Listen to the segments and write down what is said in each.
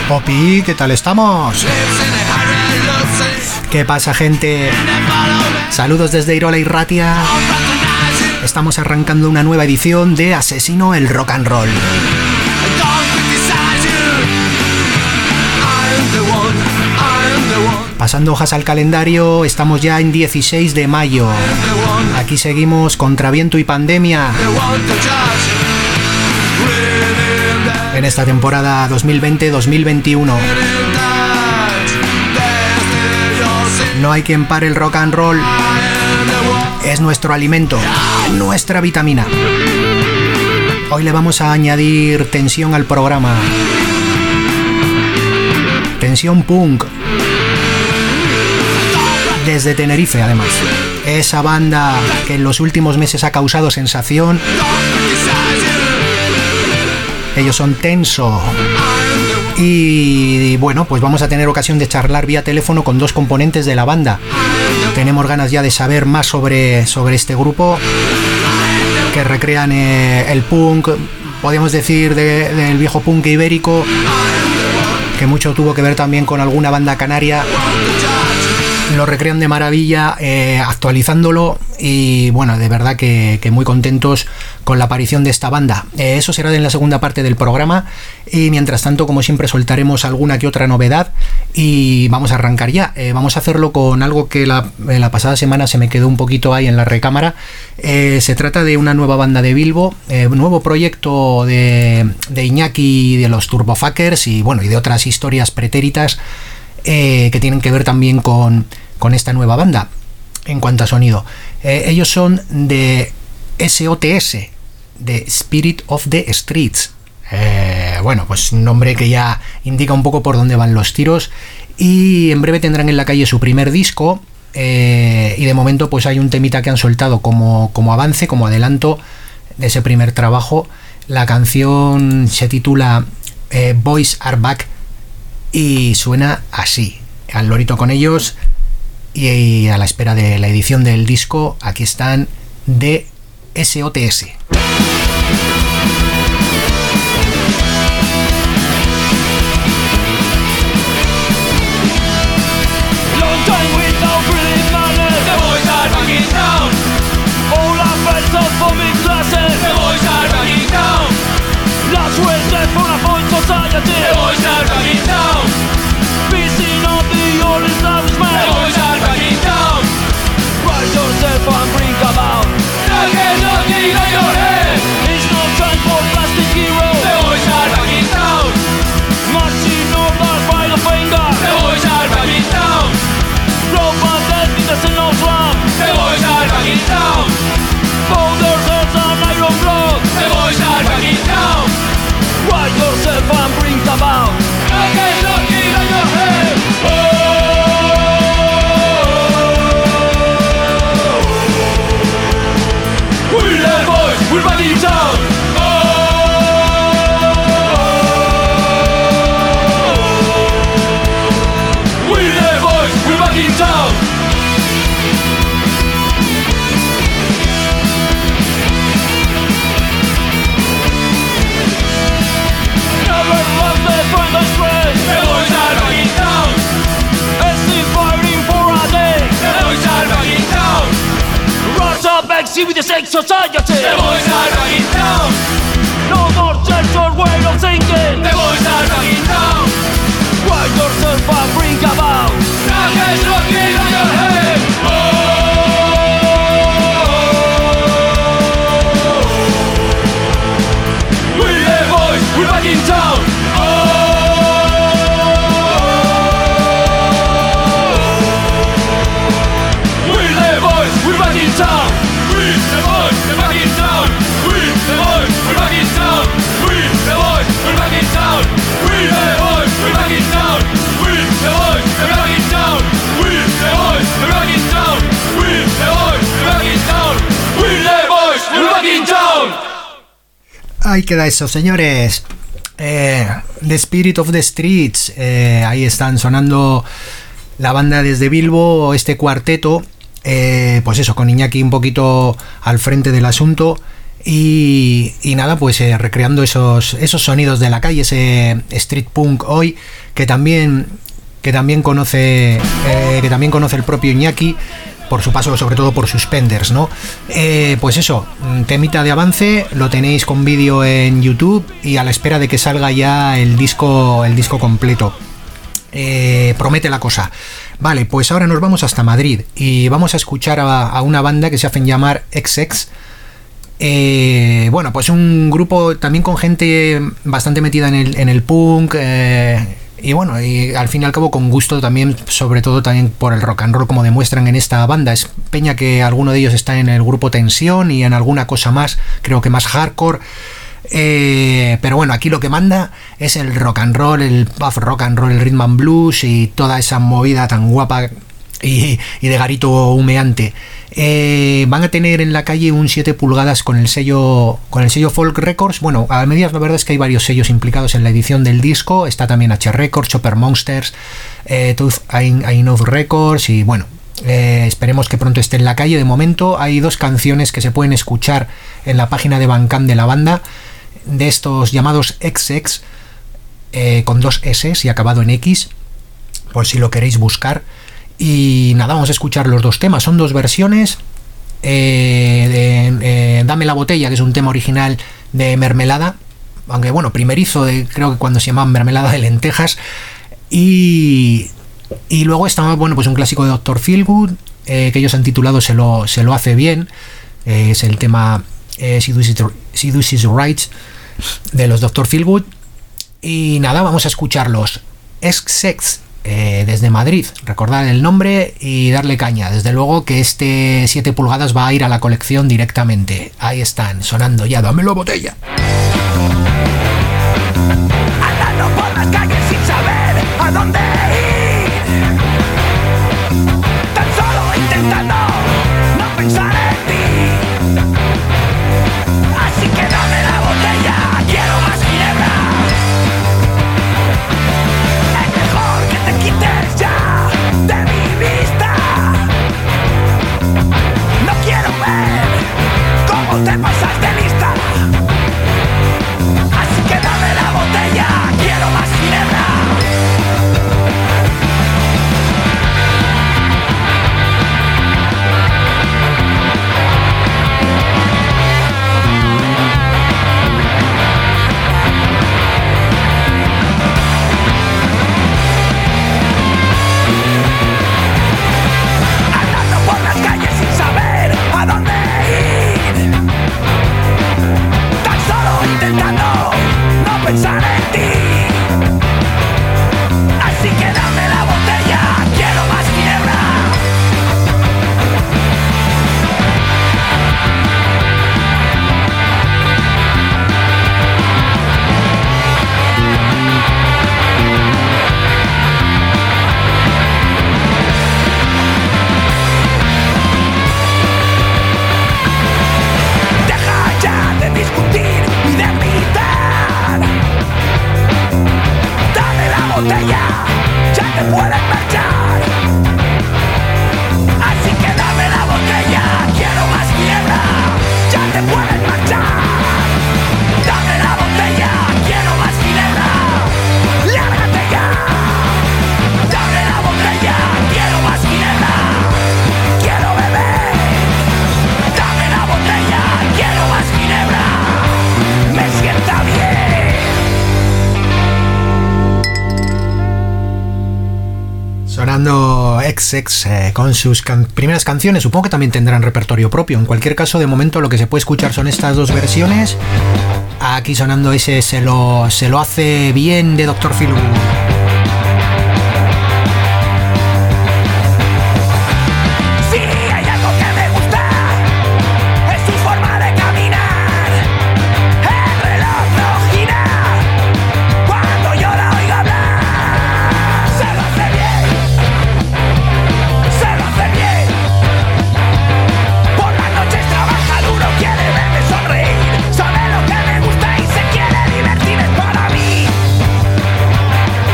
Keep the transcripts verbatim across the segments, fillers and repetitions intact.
Opi, ¿qué tal estamos? ¿Qué pasa, gente? Saludos desde Irola y Ratia. Estamos arrancando una nueva edición de Asesino el Rock and Roll. Pasando hojas al calendario, estamos ya en dieciséis de mayo. Aquí seguimos contra viento y pandemia. En esta temporada dos mil veinte dos mil veintiuno. No hay quien pare el rock and roll. Es nuestro alimento, nuestra vitamina. Hoy le vamos a añadir tensión al programa. Tensión punk. Desde Tenerife, además. Esa banda que en los últimos meses ha causado sensación. Ellos son Tenso. Y bueno, pues vamos a tener ocasión de charlar vía teléfono con dos componentes de la banda. Tenemos ganas ya de saber más sobre, sobre este grupo que recrean eh, el punk, podríamos decir, de, del viejo punk ibérico, que mucho tuvo que ver también con alguna banda canaria. Lo recrean de maravilla, eh, actualizándolo, y bueno, de verdad que, que muy contentos con la aparición de esta banda. Eh, eso será en la segunda parte del programa, y mientras tanto, como siempre, soltaremos alguna que otra novedad y vamos a arrancar ya. Eh, vamos a hacerlo con algo que la, la pasada semana se me quedó un poquito ahí en la recámara. Eh, se trata de una nueva banda de Bilbo, eh, un nuevo proyecto de, de Iñaki y de los Turbofuckers, y bueno, y de otras historias pretéritas eh, que tienen que ver también con con esta nueva banda en cuanto a sonido. Eh, ellos son de S O T S, de Spirit of the Streets. Eh, bueno, pues un nombre que ya indica un poco por dónde van los tiros, y en breve tendrán en la calle su primer disco, eh, y de momento pues hay un temita que han soltado como, como avance, como adelanto de ese primer trabajo. La canción se titula eh, Boys Are Back y suena así. Al lorito con ellos. Y a la espera de la edición del disco, aquí están de S O T S. And bring about again, looking at your head. It's no time for plastic heroes. The boys are back in town. Marching orders by the finger. The boys are back in town. Love and death in the sin of slam. The boys are back in town. Boulders, heads and iron blood. The boys are back in town. Write yourself and bring about again, looking at your head. Oh. We're back in town. Oh, we're the boys. We're back in town. Never left the friend astray. The boys are back in town. Still fighting for a day. The boys are back in town. Rise up, exhibit the sex society. The boys are back in town. No more church or way of thinking. The boys are back in town. Write yourself and bring about nuggets looking on your head. Oh, we're the boys. We're back in town. Oh, we're the boys. We're back in town. We're the boys. We're back in town. We're the boys. We're back in town. We're the boys. We're back in town. We're the boys. We're back in town. We're the boys. We're back in town. We're the boys. We're back in town. We're the boys. We're back in town. We're the boys. We're back in town. Ahí queda eso, señores. Eh, The Spirit of the Streets. Eh, ahí están sonando la banda desde Bilbo, este cuarteto. Eh, pues eso, con Iñaki un poquito al frente del asunto. Y, y nada, pues eh, recreando esos, esos sonidos de la calle, ese street punk hoy, que también, que también conoce eh, que también conoce el propio Iñaki, por su paso sobre todo por Suspenders, ¿no? Eh, pues eso, temita de avance, lo tenéis con vídeo en YouTube y a la espera de que salga ya el disco, el disco completo. Eh, promete la cosa. Vale, pues ahora nos vamos hasta Madrid y vamos a escuchar a, a una banda que se hacen llamar X X. Eh, bueno, pues un grupo también con gente bastante metida en el, en el punk, eh, y bueno, y al fin y al cabo con gusto también, sobre todo también por el rock and roll, como demuestran en esta banda. Es peña que alguno de ellos está en el grupo Tensión y en alguna cosa más, creo que más hardcore. Eh, pero bueno, aquí lo que manda es el rock and roll, el puff rock and roll, el rhythm and blues y toda esa movida tan guapa y, y de garito humeante. Eh, van a tener en la calle un siete pulgadas con el sello con el sello Folk Records. Bueno, a medias la verdad es que hay varios sellos implicados en la edición del disco. Está también H Records, Chopper Monsters, eh, Tooth I Know Records y bueno, eh, esperemos que pronto esté en la calle. De momento hay dos canciones que se pueden escuchar en la página de Bandcamp de la banda, de estos llamados X X, eh, con dos S y acabado en X, por si lo queréis buscar. Y nada, vamos a escuchar los dos temas. Son dos versiones, eh, de eh, Dame la botella, que es un tema original de Mermelada, aunque bueno, primerizo de, creo que cuando se llamaba Mermelada de Lentejas. Y, y luego está, bueno, pues un clásico de doctor Feelgood, eh, que ellos han titulado Se lo, se lo hace bien, eh, es el tema eh, Seduce is Right de los doctor Feelgood. Y nada, vamos a escucharlos. X X, Eh, desde Madrid, recordad el nombre y darle caña. Desde luego que este siete pulgadas va a ir a la colección directamente. Ahí están, sonando ya, dame la botella. Andando por las calles sin saber a dónde ir, tan solo intentando no pensar en ti. Así que dame la botella, quiero más ginebra. Quites ya de mi vista. No quiero ver cómo te pasas de lista. Así que dame la botella, quiero más ginebra. Pensar en ti. Así que dame la botella, quiero más ginebra. Deja ya de discutir y de gritar. Dame la botella, ya te puedes marchar. Así que dame la botella, quiero más ginebra. Ya te puedes marchar. Dame la botella, quiero más ginebra. Lárgate ya. Dame la botella, quiero más ginebra. Quiero beber. Dame la botella, quiero más ginebra. Me sienta bien. Sonando X X eh, con sus can- primeras canciones. Supongo que también tendrán repertorio propio. En cualquier caso, de momento lo que se puede escuchar son estas dos versiones. Aquí sonando ese Se lo, se lo hace bien de doctor Feelgood. Sabe lo que me gusta y se quiere divertir, es para mí.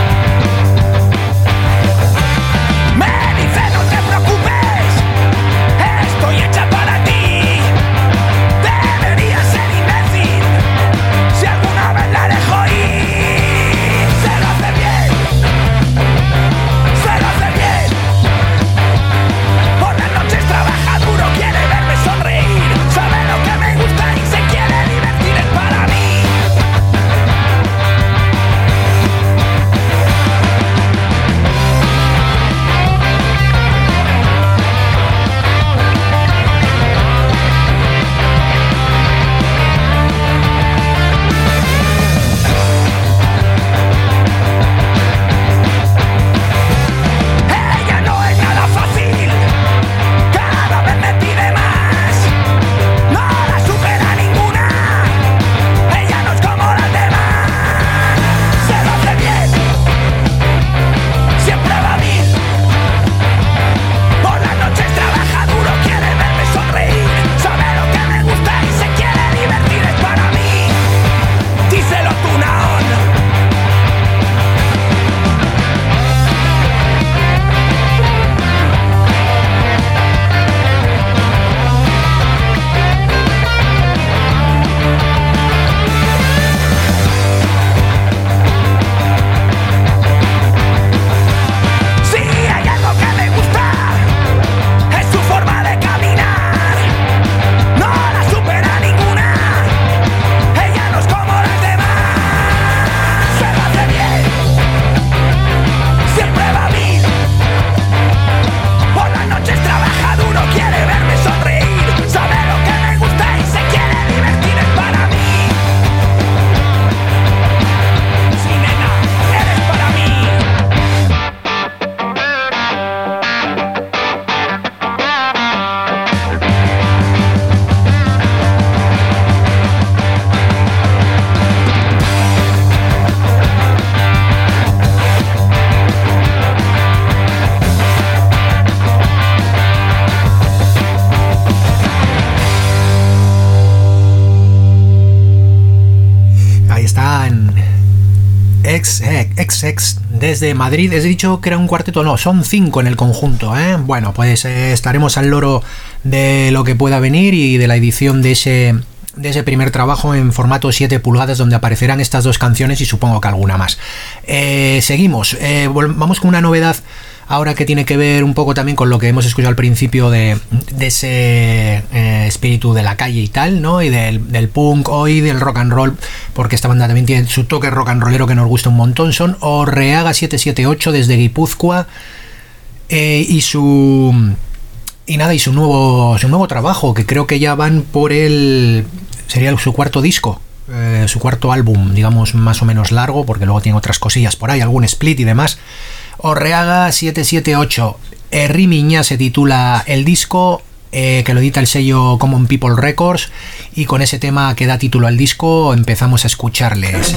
X X desde Madrid. He dicho que era un cuarteto, no, son cinco en el conjunto, ¿eh? Bueno, pues eh, estaremos al loro de lo que pueda venir y de la edición de ese, de ese primer trabajo en formato siete pulgadas, donde aparecerán estas dos canciones y supongo que alguna más. Eh, seguimos, eh, vamos con una novedad ahora que tiene que ver un poco también con lo que hemos escuchado al principio de, de ese eh, espíritu de la calle y tal, ¿no? Y del, del punk hoy, del rock and roll, porque esta banda también tiene su toque rock and rollero que nos gusta un montón. Son Orreaga siete siete ocho desde Guipúzcoa, eh, y su y nada y su nuevo su nuevo trabajo, que creo que ya van por el sería su cuarto disco. Eh, su cuarto álbum, digamos, más o menos largo, porque luego tiene otras cosillas por ahí, algún split y demás. Orreaga siete siete ocho, Herri Miña se titula el disco, eh, que lo edita el sello Common People Records, y con ese tema que da título al disco empezamos a escucharles.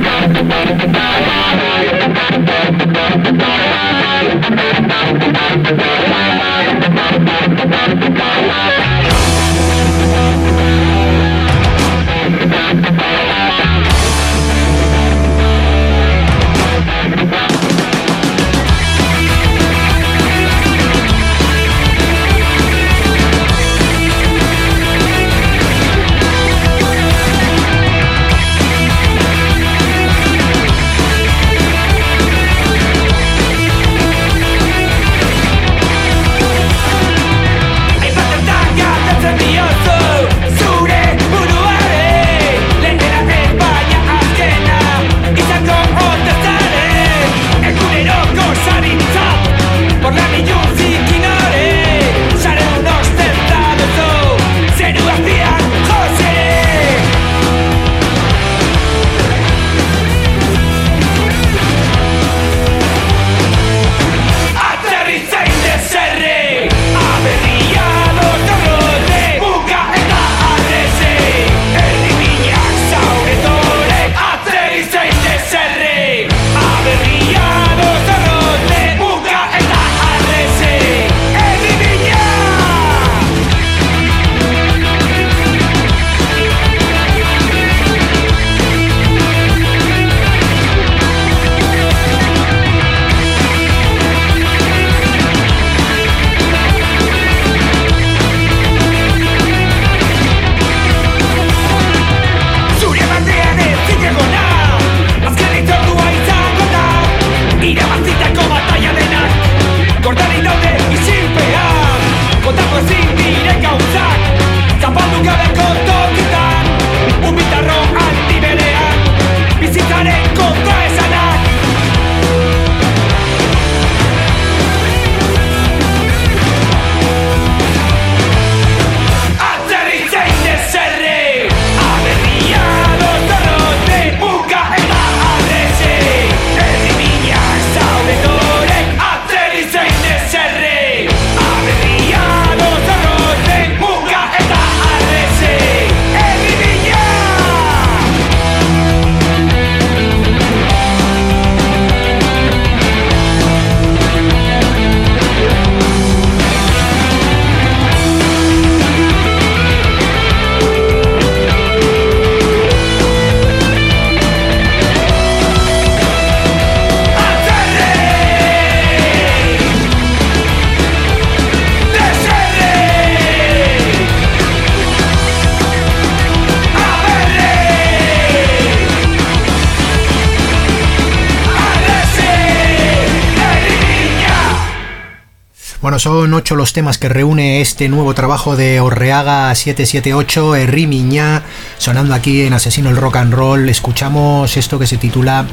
Bueno, son ocho los temas que reúne este nuevo trabajo de Orreaga siete siete ocho, Herri Miña, sonando aquí en Asesino el Rock and Roll. Escuchamos esto que se titula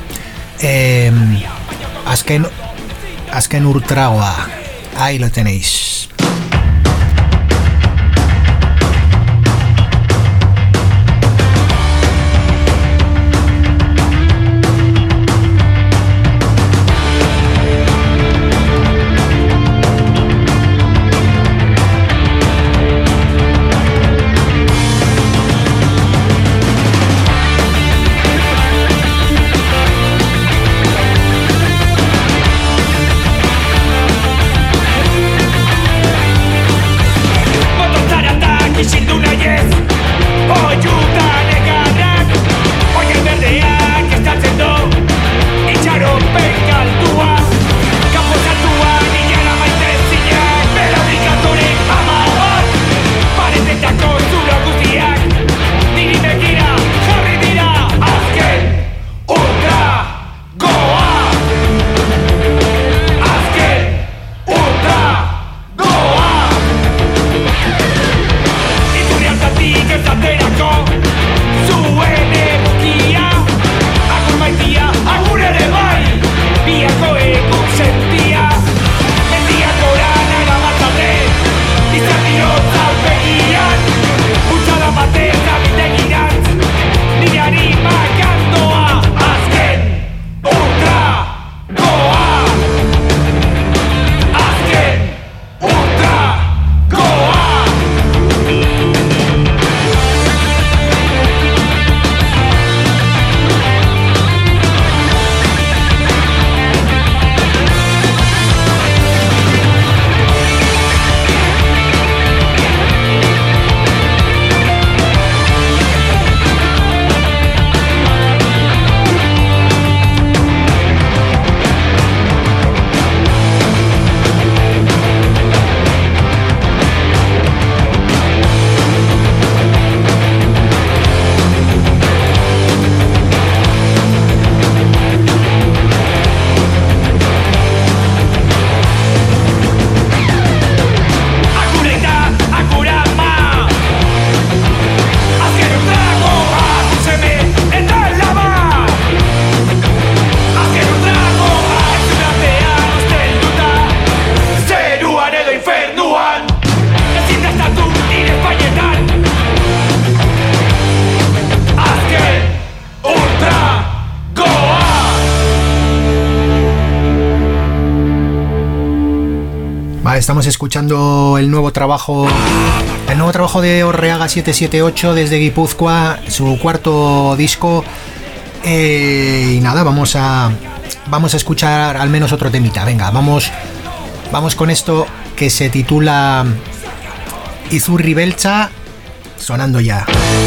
eh, Azken, Azken Urtragoa. Ahí lo tenéis. Estamos escuchando el nuevo trabajo el nuevo trabajo de Orreaga siete siete ocho desde Guipúzcoa, su cuarto disco. Eh, y nada, vamos a vamos a escuchar al menos otro temita. Venga, vamos vamos con esto que se titula Izurri Beltza, sonando ya.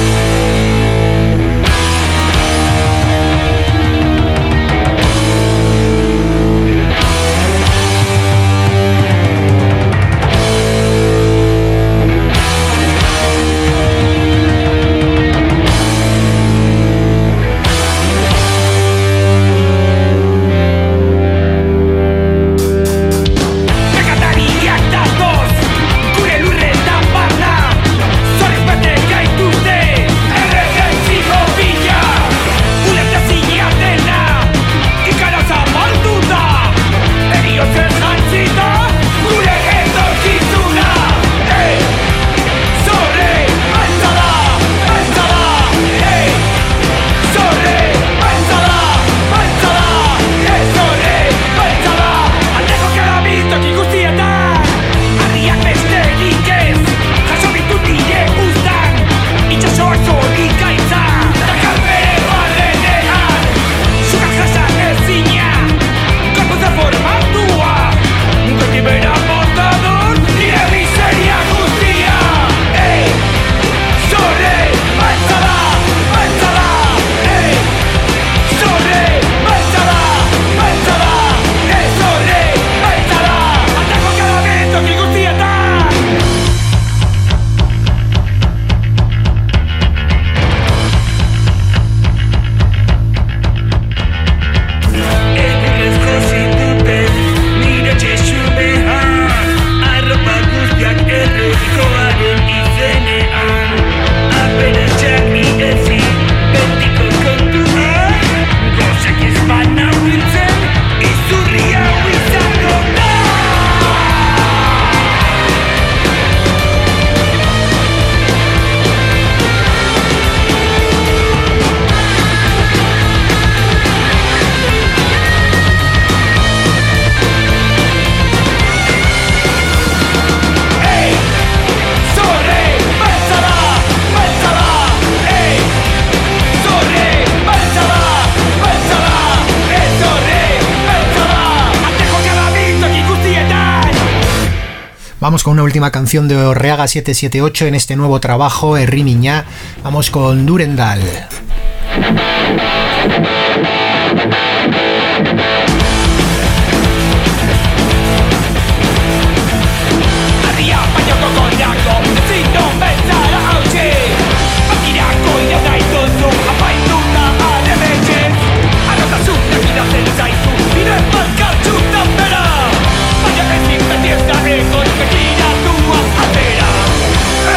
Vamos con una última canción de Orreaga siete siete ocho en este nuevo trabajo, Herri Niña. Vamos con Durendal.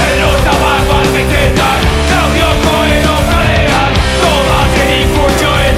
Claudio Coelho, Galean, todas en Icucho.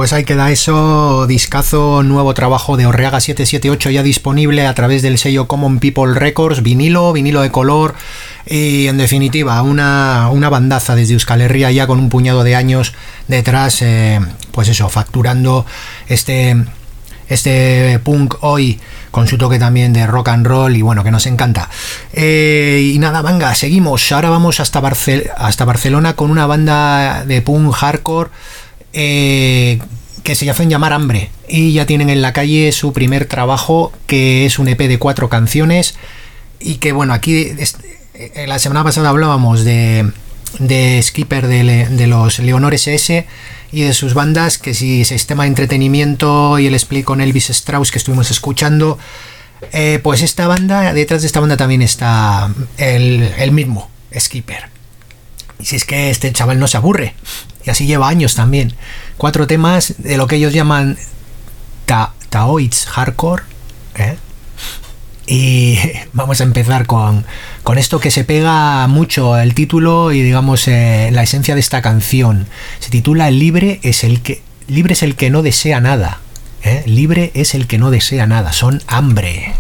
pues ahí queda eso, discazo, nuevo trabajo de Orreaga siete siete ocho ya disponible a través del sello Common People Records, vinilo, vinilo de color y en definitiva una, una bandaza desde Euskal Herria ya con un puñado de años detrás, eh, pues eso, facturando este, este punk hoy con su toque también de rock and roll y bueno, que nos encanta. Eh, y nada, venga, seguimos. Ahora vamos hasta, Barcel- hasta Barcelona con una banda de punk hardcore eh, que se hacen llamar Hambre y ya tienen en la calle su primer trabajo, que es un E P de cuatro canciones y que bueno, aquí eh, la semana pasada hablábamos de, de Skipper de, le, de los Leonor S S y de sus bandas, que si Sistema de Entretenimiento y el split con Elvis Strauss que estuvimos escuchando, eh, pues esta banda, detrás de esta banda también está el, el mismo Skipper. Y si es que este chaval no se aburre, y así lleva años también. Cuatro temas de lo que ellos llaman ta, Taoids Hardcore, ¿eh? Y vamos a empezar con, con esto que se pega mucho el título y digamos eh, la esencia de esta canción. Se titula Libre es el que, libre es el que no desea nada, ¿eh? Libre es el que no desea nada. Son Hambre.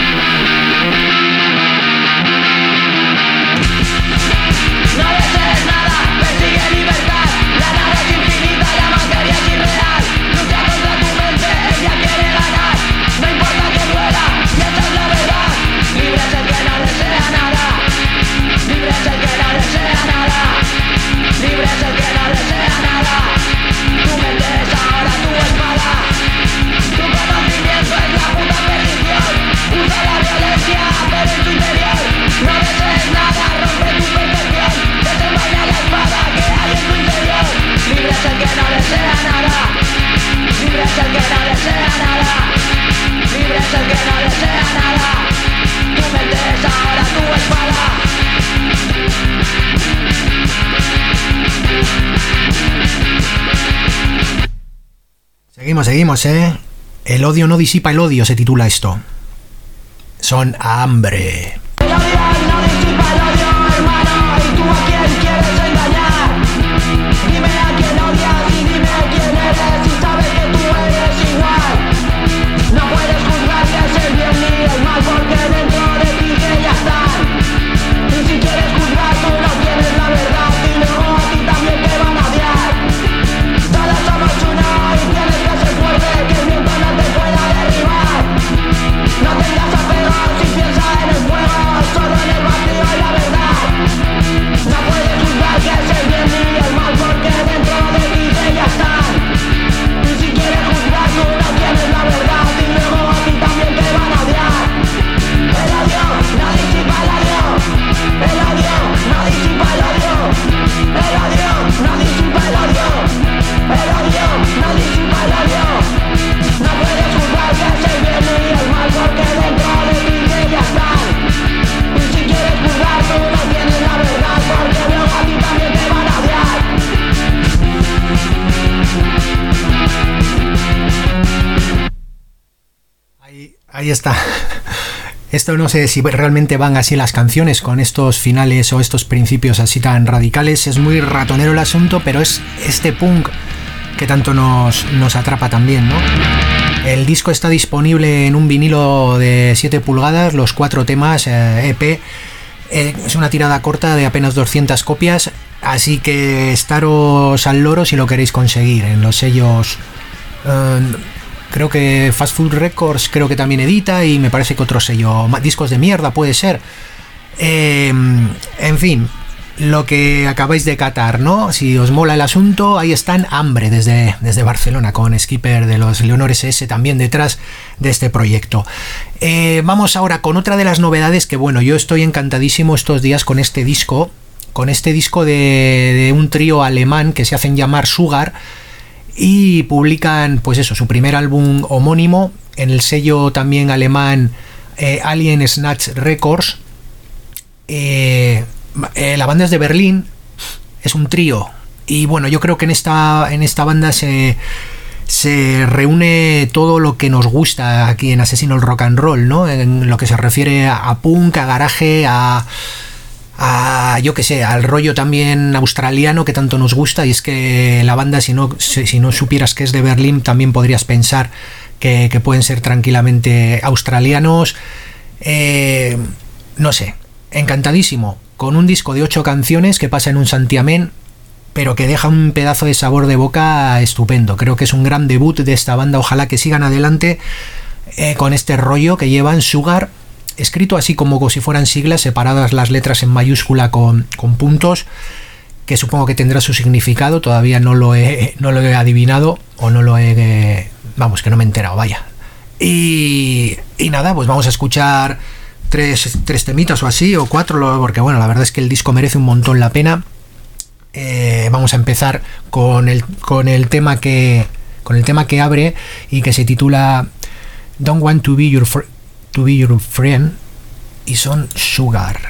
Seguimos, seguimos, ¿eh? El odio no disipa el odio, se titula esto. Son Hambre. El odio no disipa el odio, hermano. ¿Y tú a quién quieres engañar? Dime a quién odias y dime quién eres. Y sabes que tú eres igual. No puedes juzgar que es el bien ni el mal, porque dentro de ti que ya están. Y si quieres juzgar tú no tienes la verdad, y luego a ti también te van a odiar. Todos somos uno y tienes que ser fuerte, que el viento no te pueda derribar. No tengas apego si piensas en el fuego, solo en el vacío y la verdad. No puedes juzgar que es el bien ni el mal, porque dentro de ti que ya están. Y si quieres juzgar tú no tienes la verdad, y luego a ti también te van a odiar. El odio no disipa el odio. El odio no disipa el odio. El odio no disipa el odio. El odio no disipa el odio. No puedes juzgar que es el bien ni el mal, porque dentro de ti que ya están. Y si quieres juzgar tú no tienes la verdad, porque luego a ti también te van a odiar. Ahí, ahí está. Esto no sé si realmente van así las canciones con estos finales o estos principios así tan radicales. Es muy ratonero el asunto, pero es este punk que tanto nos, nos atrapa también, ¿no? El disco está disponible en un vinilo de siete pulgadas, los cuatro temas, eh, E P. Eh, es una tirada corta de apenas doscientas copias, así que estaros al loro si lo queréis conseguir en los sellos. Eh, creo que Fast Food Records creo que también edita, y me parece que otro sello, Discos de Mierda puede ser. Eh, en fin, lo que acabáis de catar, ¿no? Si os mola el asunto, ahí están Hambre desde, desde Barcelona, con Skipper de los Leonor S S también detrás de este proyecto. Eh, vamos ahora con otra de las novedades que, bueno, yo estoy encantadísimo estos días con este disco, con este disco de, de un trío alemán que se hacen llamar Sugar, y publican, pues eso, su primer álbum homónimo en el sello también alemán eh, Alien Snatch Records. Eh, eh, la banda es de Berlín, es un trío, y bueno, yo creo que en esta, en esta banda se, se reúne todo lo que nos gusta aquí en Asesino el Rock and Roll, ¿no? En lo que se refiere a, a punk, a garaje, a, a, yo que sé, al rollo también australiano que tanto nos gusta. Y es que la banda, si no, si no supieras que es de Berlín, también podrías pensar que, que pueden ser tranquilamente australianos. Eh, no sé, encantadísimo con un disco de ocho canciones que pasa en un santiamén, pero que deja un pedazo de sabor de boca estupendo. Creo que es un gran debut de esta banda. Ojalá que sigan adelante eh, con este rollo que llevan. Sugar, escrito así como si fueran siglas, separadas las letras en mayúscula con, con puntos, que supongo que tendrá su significado. Todavía no lo he, no lo he adivinado, o no lo he... Eh, vamos, que no me he enterado, vaya. Y, y nada, pues vamos a escuchar tres, tres temitas o así, o cuatro, porque bueno, la verdad es que el disco merece un montón la pena. Eh, vamos a empezar con el, con el tema que con el tema que abre y que se titula Don't Want to Be Your Fr- To Be Your Friend, y son Sugar.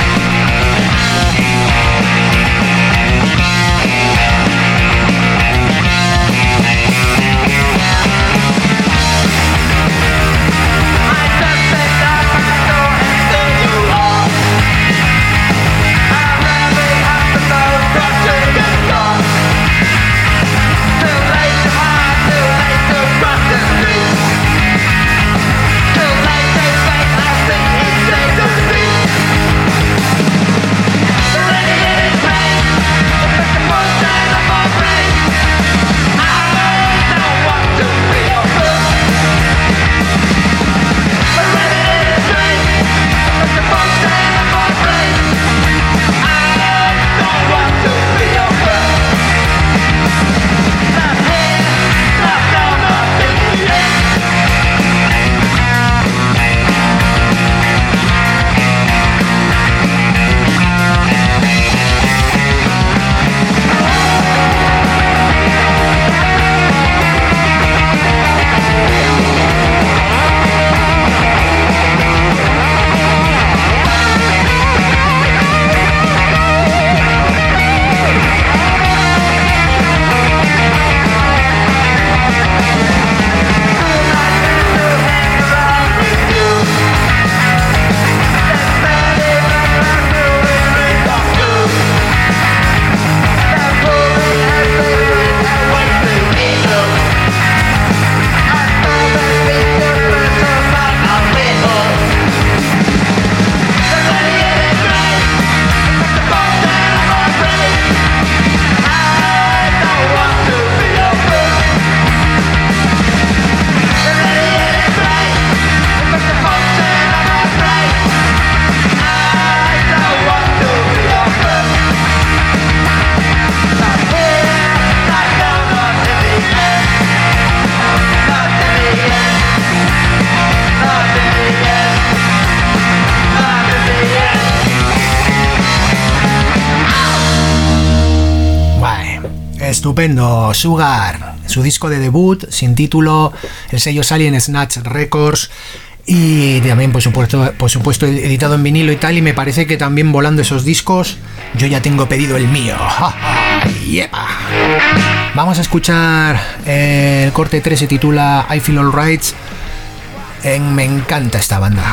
Estupendo, Sugar, su disco de debut sin título, el sello Alien Snatch Records, y también por supuesto, por supuesto editado en vinilo y tal. Y me parece que también volando esos discos, yo ya tengo pedido el mío. ¡Yepa! Vamos a escuchar el corte tres, se titula I Feel Alright. Me encanta esta banda.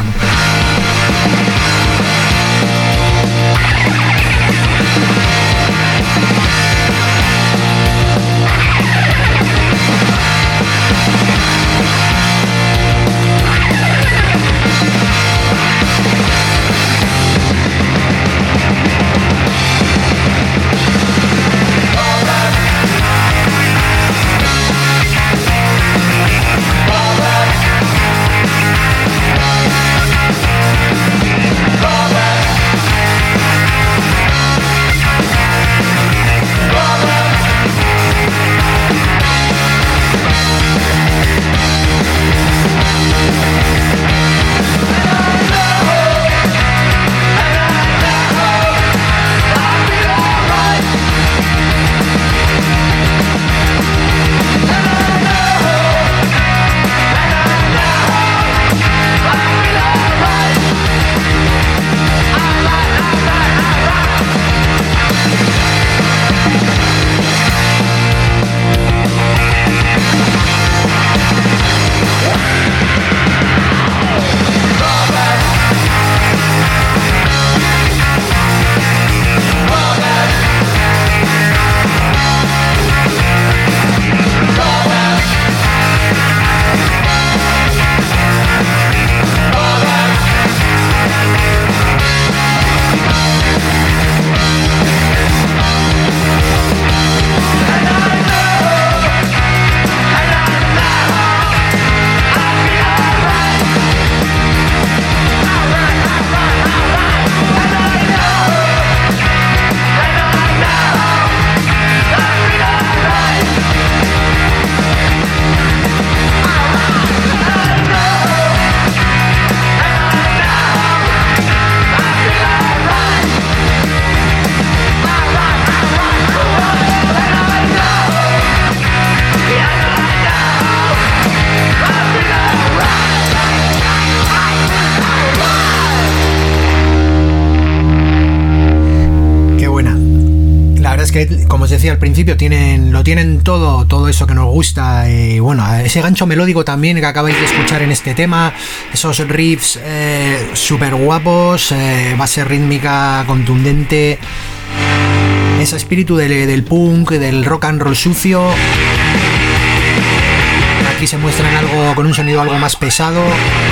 Alright. Que, como os decía al principio, tienen, lo tienen todo, todo eso que nos gusta. Y bueno, ese gancho melódico también que acabáis de escuchar en este tema, esos riffs eh, súper guapos, eh, base rítmica contundente, ese espíritu del, del punk, del rock and roll sucio. Aquí se muestran algo con un sonido algo más pesado.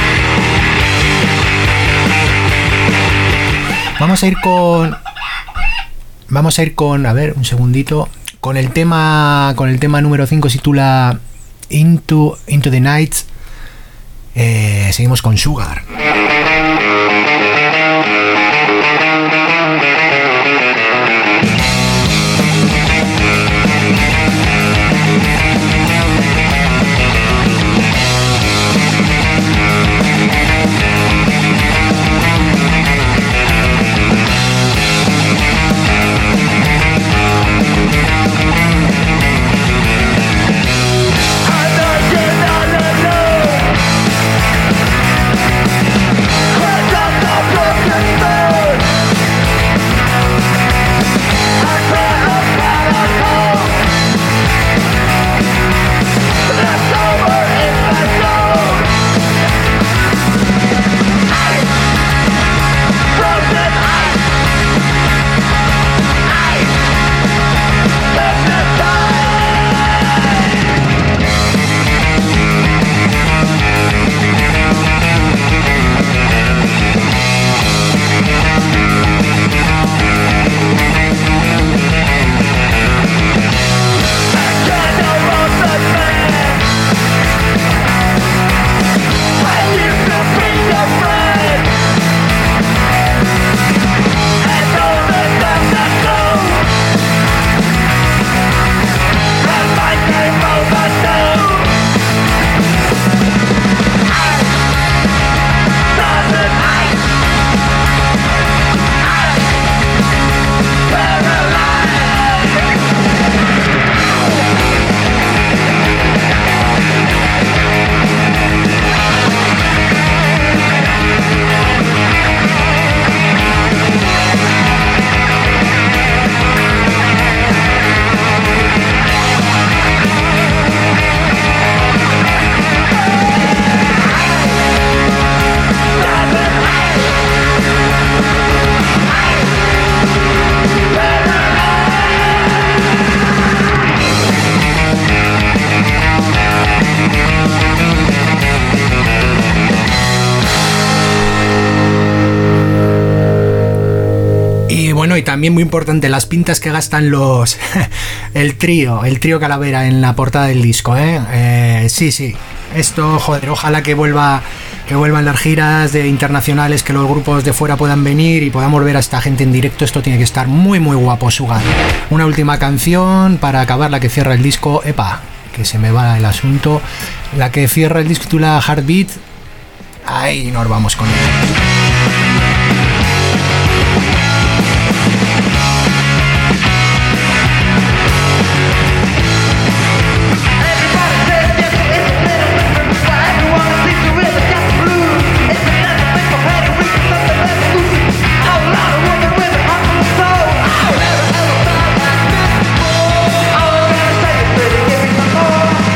Vamos a ir con... Vamos a ir con, a ver, un segundito, con el tema, con el tema número cinco, se titula Into, Into the Night. Eh, seguimos con Sugar. Y también muy importante, las pintas que gastan los el trío, el trío Calavera en la portada del disco, ¿eh? Eh, sí, sí, esto, joder, ojalá que vuelva que vuelvan las giras de internacionales, que los grupos de fuera puedan venir y podamos ver a esta gente en directo. Esto tiene que estar muy muy guapo, Sugar. Una última canción para acabar, la que cierra el disco, epa, que se me va el asunto, la que cierra el disco titula Heartbeat. Ahí nos vamos con él.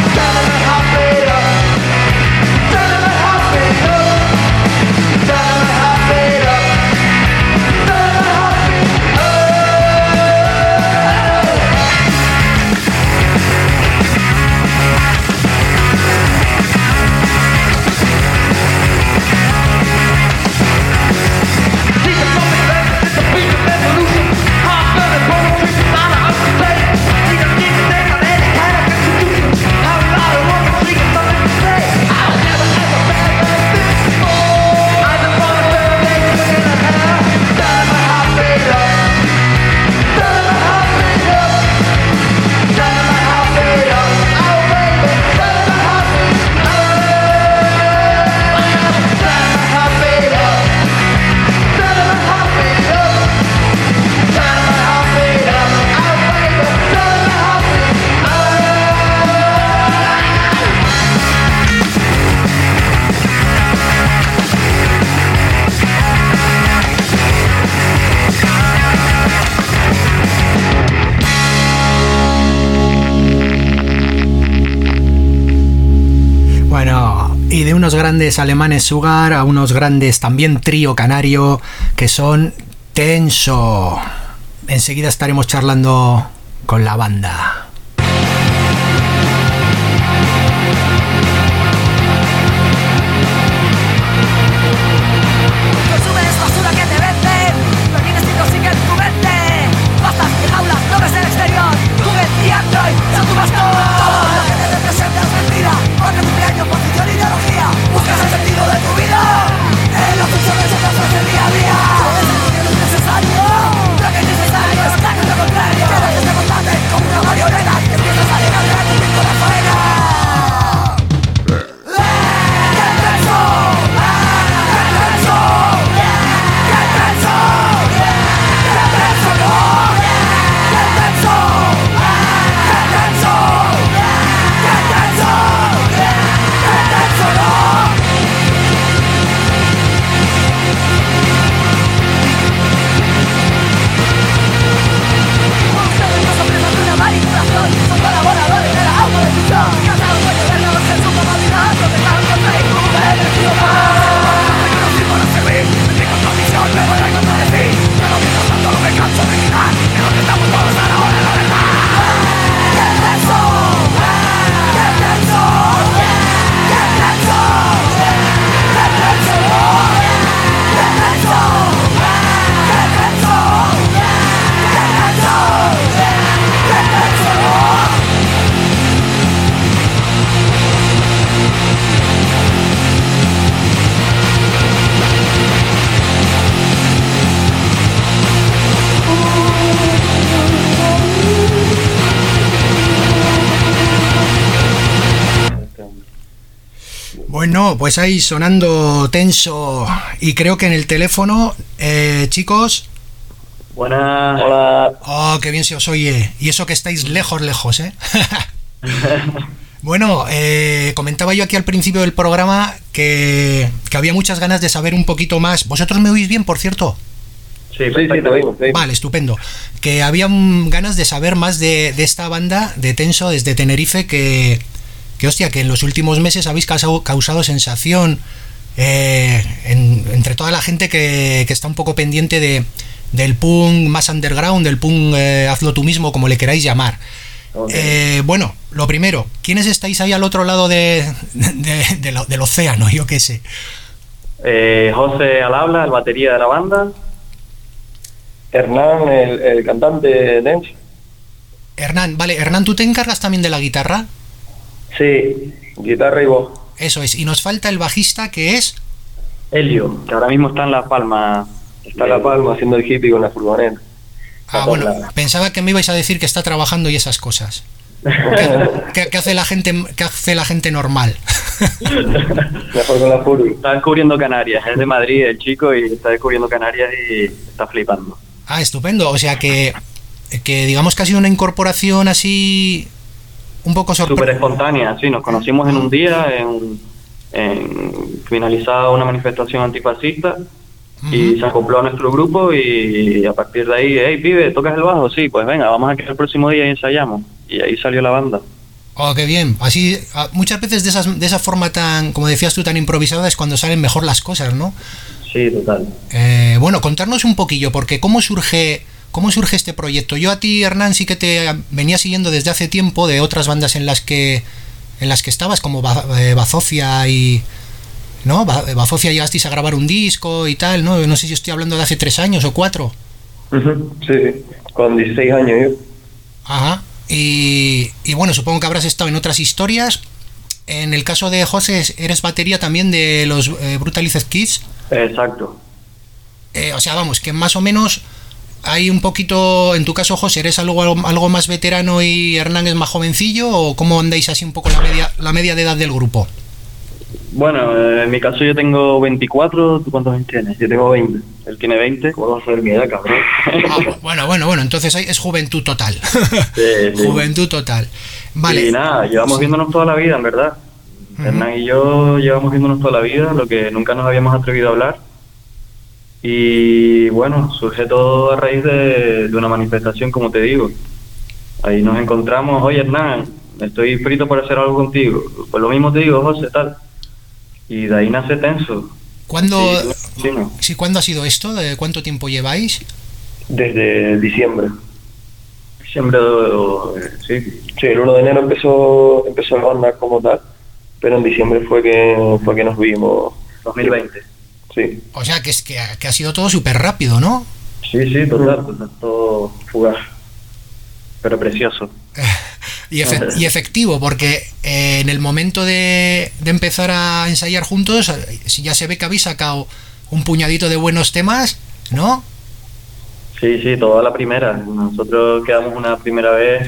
Dynamite Bueno, y de unos grandes alemanes Sugar a unos grandes también trío canario que son Tenso. Enseguida estaremos charlando con la banda. Bueno, pues ahí sonando Tenso y creo que en el teléfono, eh, chicos. Buenas. Hola. Oh, qué bien se os oye. Y eso que estáis lejos, lejos, ¿eh? Bueno, eh, comentaba yo aquí al principio del programa que, que había muchas ganas de saber un poquito más. ¿Vosotros me oís bien, por cierto? Sí, sí, sí, te oímos. Vale, estupendo. Que había mm, ganas de saber más de, de esta banda de Tenso desde Tenerife que... que hostia, que en los últimos meses habéis causado, causado sensación eh, en, entre toda la gente que, que está un poco pendiente de, del punk más underground, del punk eh, hazlo tú mismo, como le queráis llamar. Okay. Eh, bueno, lo primero, ¿quiénes estáis ahí al otro lado de, de, de lo, del océano? Yo qué sé. Eh, José al habla, el batería de la banda. Hernán, el, el cantante de Tenso. Hernán, vale, Hernán, ¿tú te encargas también de la guitarra? Sí, guitarra y voz. Eso es, y nos falta el bajista, que es... Helio, que ahora mismo está en La Palma. Está en La Palma haciendo el hippie con la furgoneta. Ah, bueno, pensaba que me ibais a decir que está trabajando y esas cosas. ¿Qué, qué, qué hace la gente, qué hace la gente normal? Mejor con la furby. Está descubriendo Canarias, es de Madrid el chico y está descubriendo Canarias y está flipando. Ah, estupendo, o sea que, que digamos que ha sido una incorporación así... un poco sorprendente. Súper espontánea, sí, nos conocimos en un día, en, en finalizada una manifestación antifascista, uh-huh. y se acopló a nuestro grupo y a partir de ahí, hey, pibe, ¿tocas el bajo? Sí, pues venga, vamos a quedar el próximo día y ensayamos. Y ahí salió la banda. Oh, qué bien. Así, muchas veces de, esas, de esa forma tan, como decías tú, tan improvisada es cuando salen mejor las cosas, ¿no? Sí, total. Eh, bueno, contarnos un poquillo, porque ¿cómo surge... ¿Cómo surge este proyecto? Yo a ti, Hernán, sí que te venía siguiendo desde hace tiempo de otras bandas en las que en las que estabas, como Bazofia y... ¿no? Bazofia llegasteis a grabar un disco y tal, ¿no? No sé si estoy hablando de hace tres años o cuatro. Uh-huh. Sí, sí, con dieciséis años yo. Ajá. Y, y bueno, supongo que habrás estado en otras historias. En el caso de José, eres batería también de los eh, Brutalized Kids. Exacto. Eh, o sea, vamos, que más o menos... ¿Hay un poquito, en tu caso, José, eres algo, algo más veterano y Hernán es más jovencillo? ¿O cómo andáis así un poco la media, la media de edad del grupo? Bueno, en mi caso yo tengo veinticuatro, ¿tú cuántos años tienes? Yo tengo veinte. Él tiene veinte. ¿Cómo va a ser mi edad, cabrón? Ah, bueno, bueno, bueno, entonces es juventud total. Sí, sí. Juventud total. Vale. Y nada, llevamos viéndonos toda la vida, en verdad. Uh-huh. Hernán y yo llevamos viéndonos toda la vida, lo que nunca nos habíamos atrevido a hablar. Y bueno, surge todo a raíz de, de una manifestación, como te digo. Ahí nos encontramos, oye Hernán, estoy frito por hacer algo contigo. Pues lo mismo te digo, José, tal. Y de ahí nace Tenso. ¿Cuándo, sí, sí, no. sí, ¿cuándo ha sido esto? ¿De cuánto tiempo lleváis? Desde diciembre. Diciembre, de, sí. Sí, el uno de enero empezó empezó la banda como tal, pero en diciembre fue que fue que nos vimos. dos mil veinte. Sí. O sea, que, es, que, que ha sido todo súper rápido, ¿no? Sí, sí, total, total, todo fugaz, pero precioso. y, efe- y efectivo, porque eh, en el momento de, de empezar a ensayar juntos, si ya se ve que habéis sacado un puñadito de buenos temas, ¿no? Sí, sí, toda la primera. Nosotros quedamos una primera vez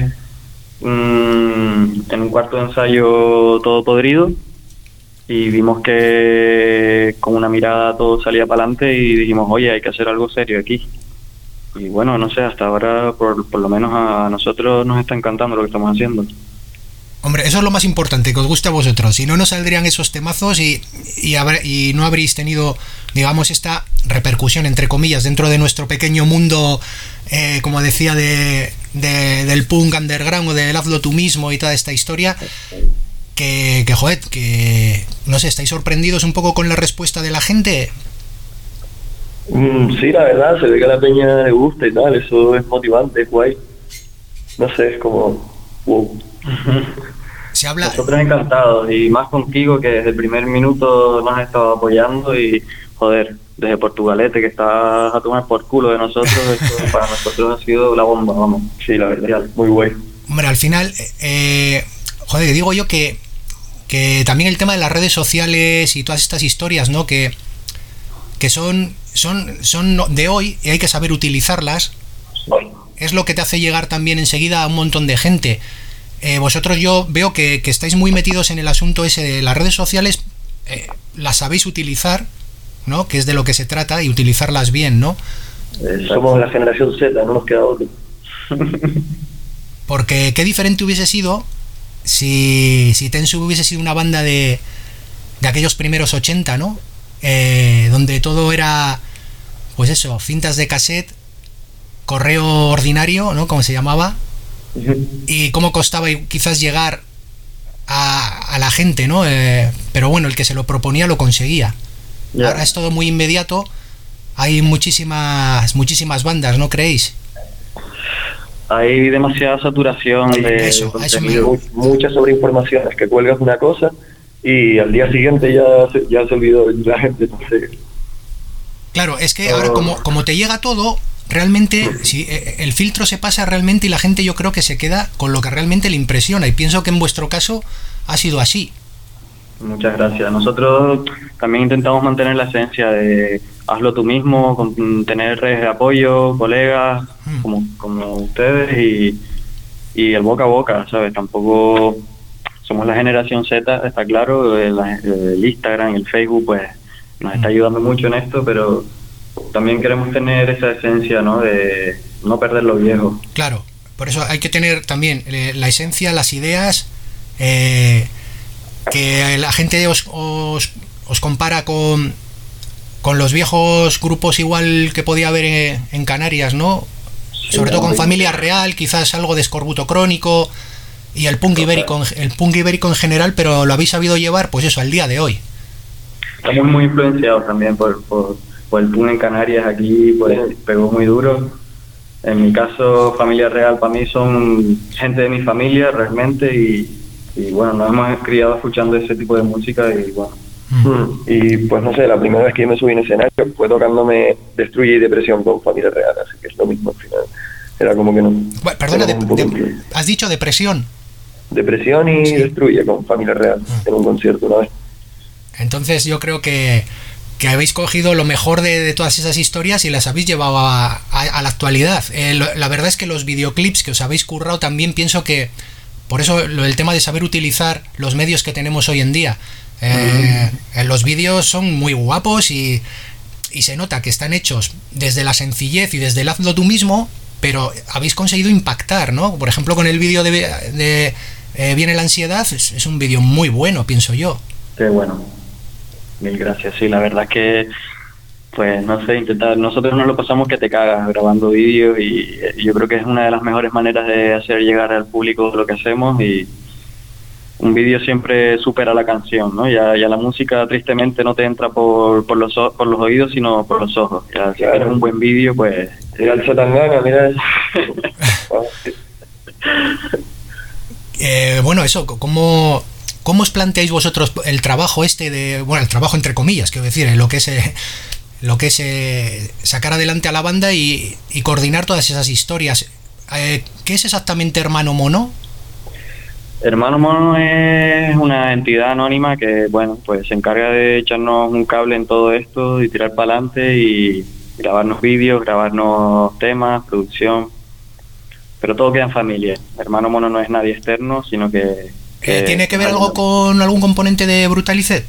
mmm, en un cuarto de ensayo todo podrido y vimos que con una mirada todo salía para adelante y dijimos, oye, hay que hacer algo serio aquí. Y bueno, no sé, hasta ahora por, por lo menos a nosotros nos está encantando lo que estamos haciendo. Hombre, eso es lo más importante, que os guste a vosotros. Si no, no saldrían esos temazos y, y, habré, y no habréis tenido, digamos, esta repercusión, entre comillas, dentro de nuestro pequeño mundo, eh, como decía, de, de, del punk underground o del hazlo tú mismo y toda esta historia. Que, que, joder, que, no sé, ¿estáis sorprendidos un poco con la respuesta de la gente? Mm, sí, la verdad, se ve que a la peña le gusta y tal, eso es motivante, es guay. No sé, es como... wow. Se habla... Nosotros encantados y más contigo que desde el primer minuto nos has estado apoyando y joder, desde Portugalete que estás a tomar por culo de nosotros, esto para nosotros ha sido la bomba, vamos. Sí, la verdad, muy guay. Hombre, al final, eh, joder, digo yo que, que también el tema de las redes sociales y todas estas historias, ¿no? Que, que son, son, son de hoy y hay que saber utilizarlas. Es lo que te hace llegar también enseguida a un montón de gente. Eh, vosotros yo veo que, que estáis muy metidos en el asunto ese de las redes sociales, eh, las sabéis utilizar, ¿no? Que es de lo que se trata, y utilizarlas bien, ¿no? Exacto. Somos la generación Z, no nos queda otro. Porque qué diferente hubiese sido si, si Tensu hubiese sido una banda de, de aquellos primeros ochenta, ¿no? Eh, donde todo era, pues eso, cintas de cassette, correo ordinario, ¿no? Como se llamaba. Y cómo costaba quizás llegar a, a la gente, ¿no? Eh, pero bueno, el que se lo proponía lo conseguía. Yeah. Ahora es todo muy inmediato. Hay muchísimas muchísimas bandas, ¿no creéis? Hay demasiada saturación de, eso, de eso me... muchas sobreinformaciones, que cuelgas una cosa y al día siguiente ya se, ya se olvidó la gente. Entonces... Claro, es que ahora como, como te llega todo, realmente si el filtro se pasa realmente y la gente yo creo que se queda con lo que realmente le impresiona, y pienso que en vuestro caso ha sido así. Muchas gracias. Nosotros también intentamos mantener la esencia de hazlo tú mismo, con tener redes de apoyo, colegas mm. como, como ustedes y, y el boca a boca, ¿sabes? Tampoco somos la generación Z, está claro, el, el Instagram, el Facebook pues nos está ayudando mucho en esto, pero también queremos tener esa esencia, ¿no? De no perder lo viejo. Claro, por eso hay que tener también eh, la esencia, las ideas, eh, que la gente os, os, os compara con, con los viejos grupos igual que podía haber en, en Canarias, ¿no? Sí, sobre todo con Familia Real, quizás algo de Escorbuto Crónico y el punk ibérico, el punk ibérico en general, pero lo habéis sabido llevar, pues eso, al día de hoy. Estamos muy influenciados también por... por pues el punk en Canarias aquí pues pegó muy duro. En mi caso, Familia Real para mí son gente de mi familia realmente y, y bueno, nos hemos criado escuchando ese tipo de música y bueno. Mm. Y pues no sé, la primera vez que yo me subí en escenario fue tocándome Destruye y Depresión con Familia Real, así que es lo mismo al final. Era como que no... Bueno, perdona, de, de, ¿has dicho Depresión? Depresión y sí. Destruye con Familia Real mm. en un concierto una vez. Entonces yo creo que que habéis cogido lo mejor de, de todas esas historias y las habéis llevado a, a, a la actualidad. Eh, lo, la verdad es que los videoclips que os habéis currado también pienso que, por eso lo, el tema de saber utilizar los medios que tenemos hoy en día. Eh, mm. Los vídeos son muy guapos y, y se nota que están hechos desde la sencillez y desde el hazlo tú mismo, pero habéis conseguido impactar, ¿no? Por ejemplo, con el vídeo de, de eh, Viene la ansiedad, es, es un vídeo muy bueno, pienso yo. Qué bueno. Mil gracias, sí, la verdad es que, pues no sé, intentar, nosotros nos lo pasamos que te cagas grabando vídeos y, y yo creo que es una de las mejores maneras de hacer llegar al público lo que hacemos y, un vídeo siempre supera la canción, ¿no? Ya, ya la música tristemente no te entra por, por, los, por los oídos, sino por los ojos. Ya, si Claro. quieres un buen vídeo, pues... Mira el Zetangana, mira eso. Eh, bueno, eso, ¿cómo, ¿cómo os planteáis vosotros el trabajo este de, bueno, el trabajo entre comillas, quiero decir, lo que es, eh, lo que es eh, sacar adelante a la banda y, y coordinar todas esas historias? Eh, ¿Qué es exactamente Hermano Mono? Hermano Mono es una entidad anónima que, bueno, pues se encarga de echarnos un cable en todo esto y tirar para adelante y grabarnos vídeos, grabarnos temas, producción, pero todo queda en familia. Hermano Mono no es nadie externo, sino que... que Eh, ¿Tiene que ver algo con algún componente de Brutalized?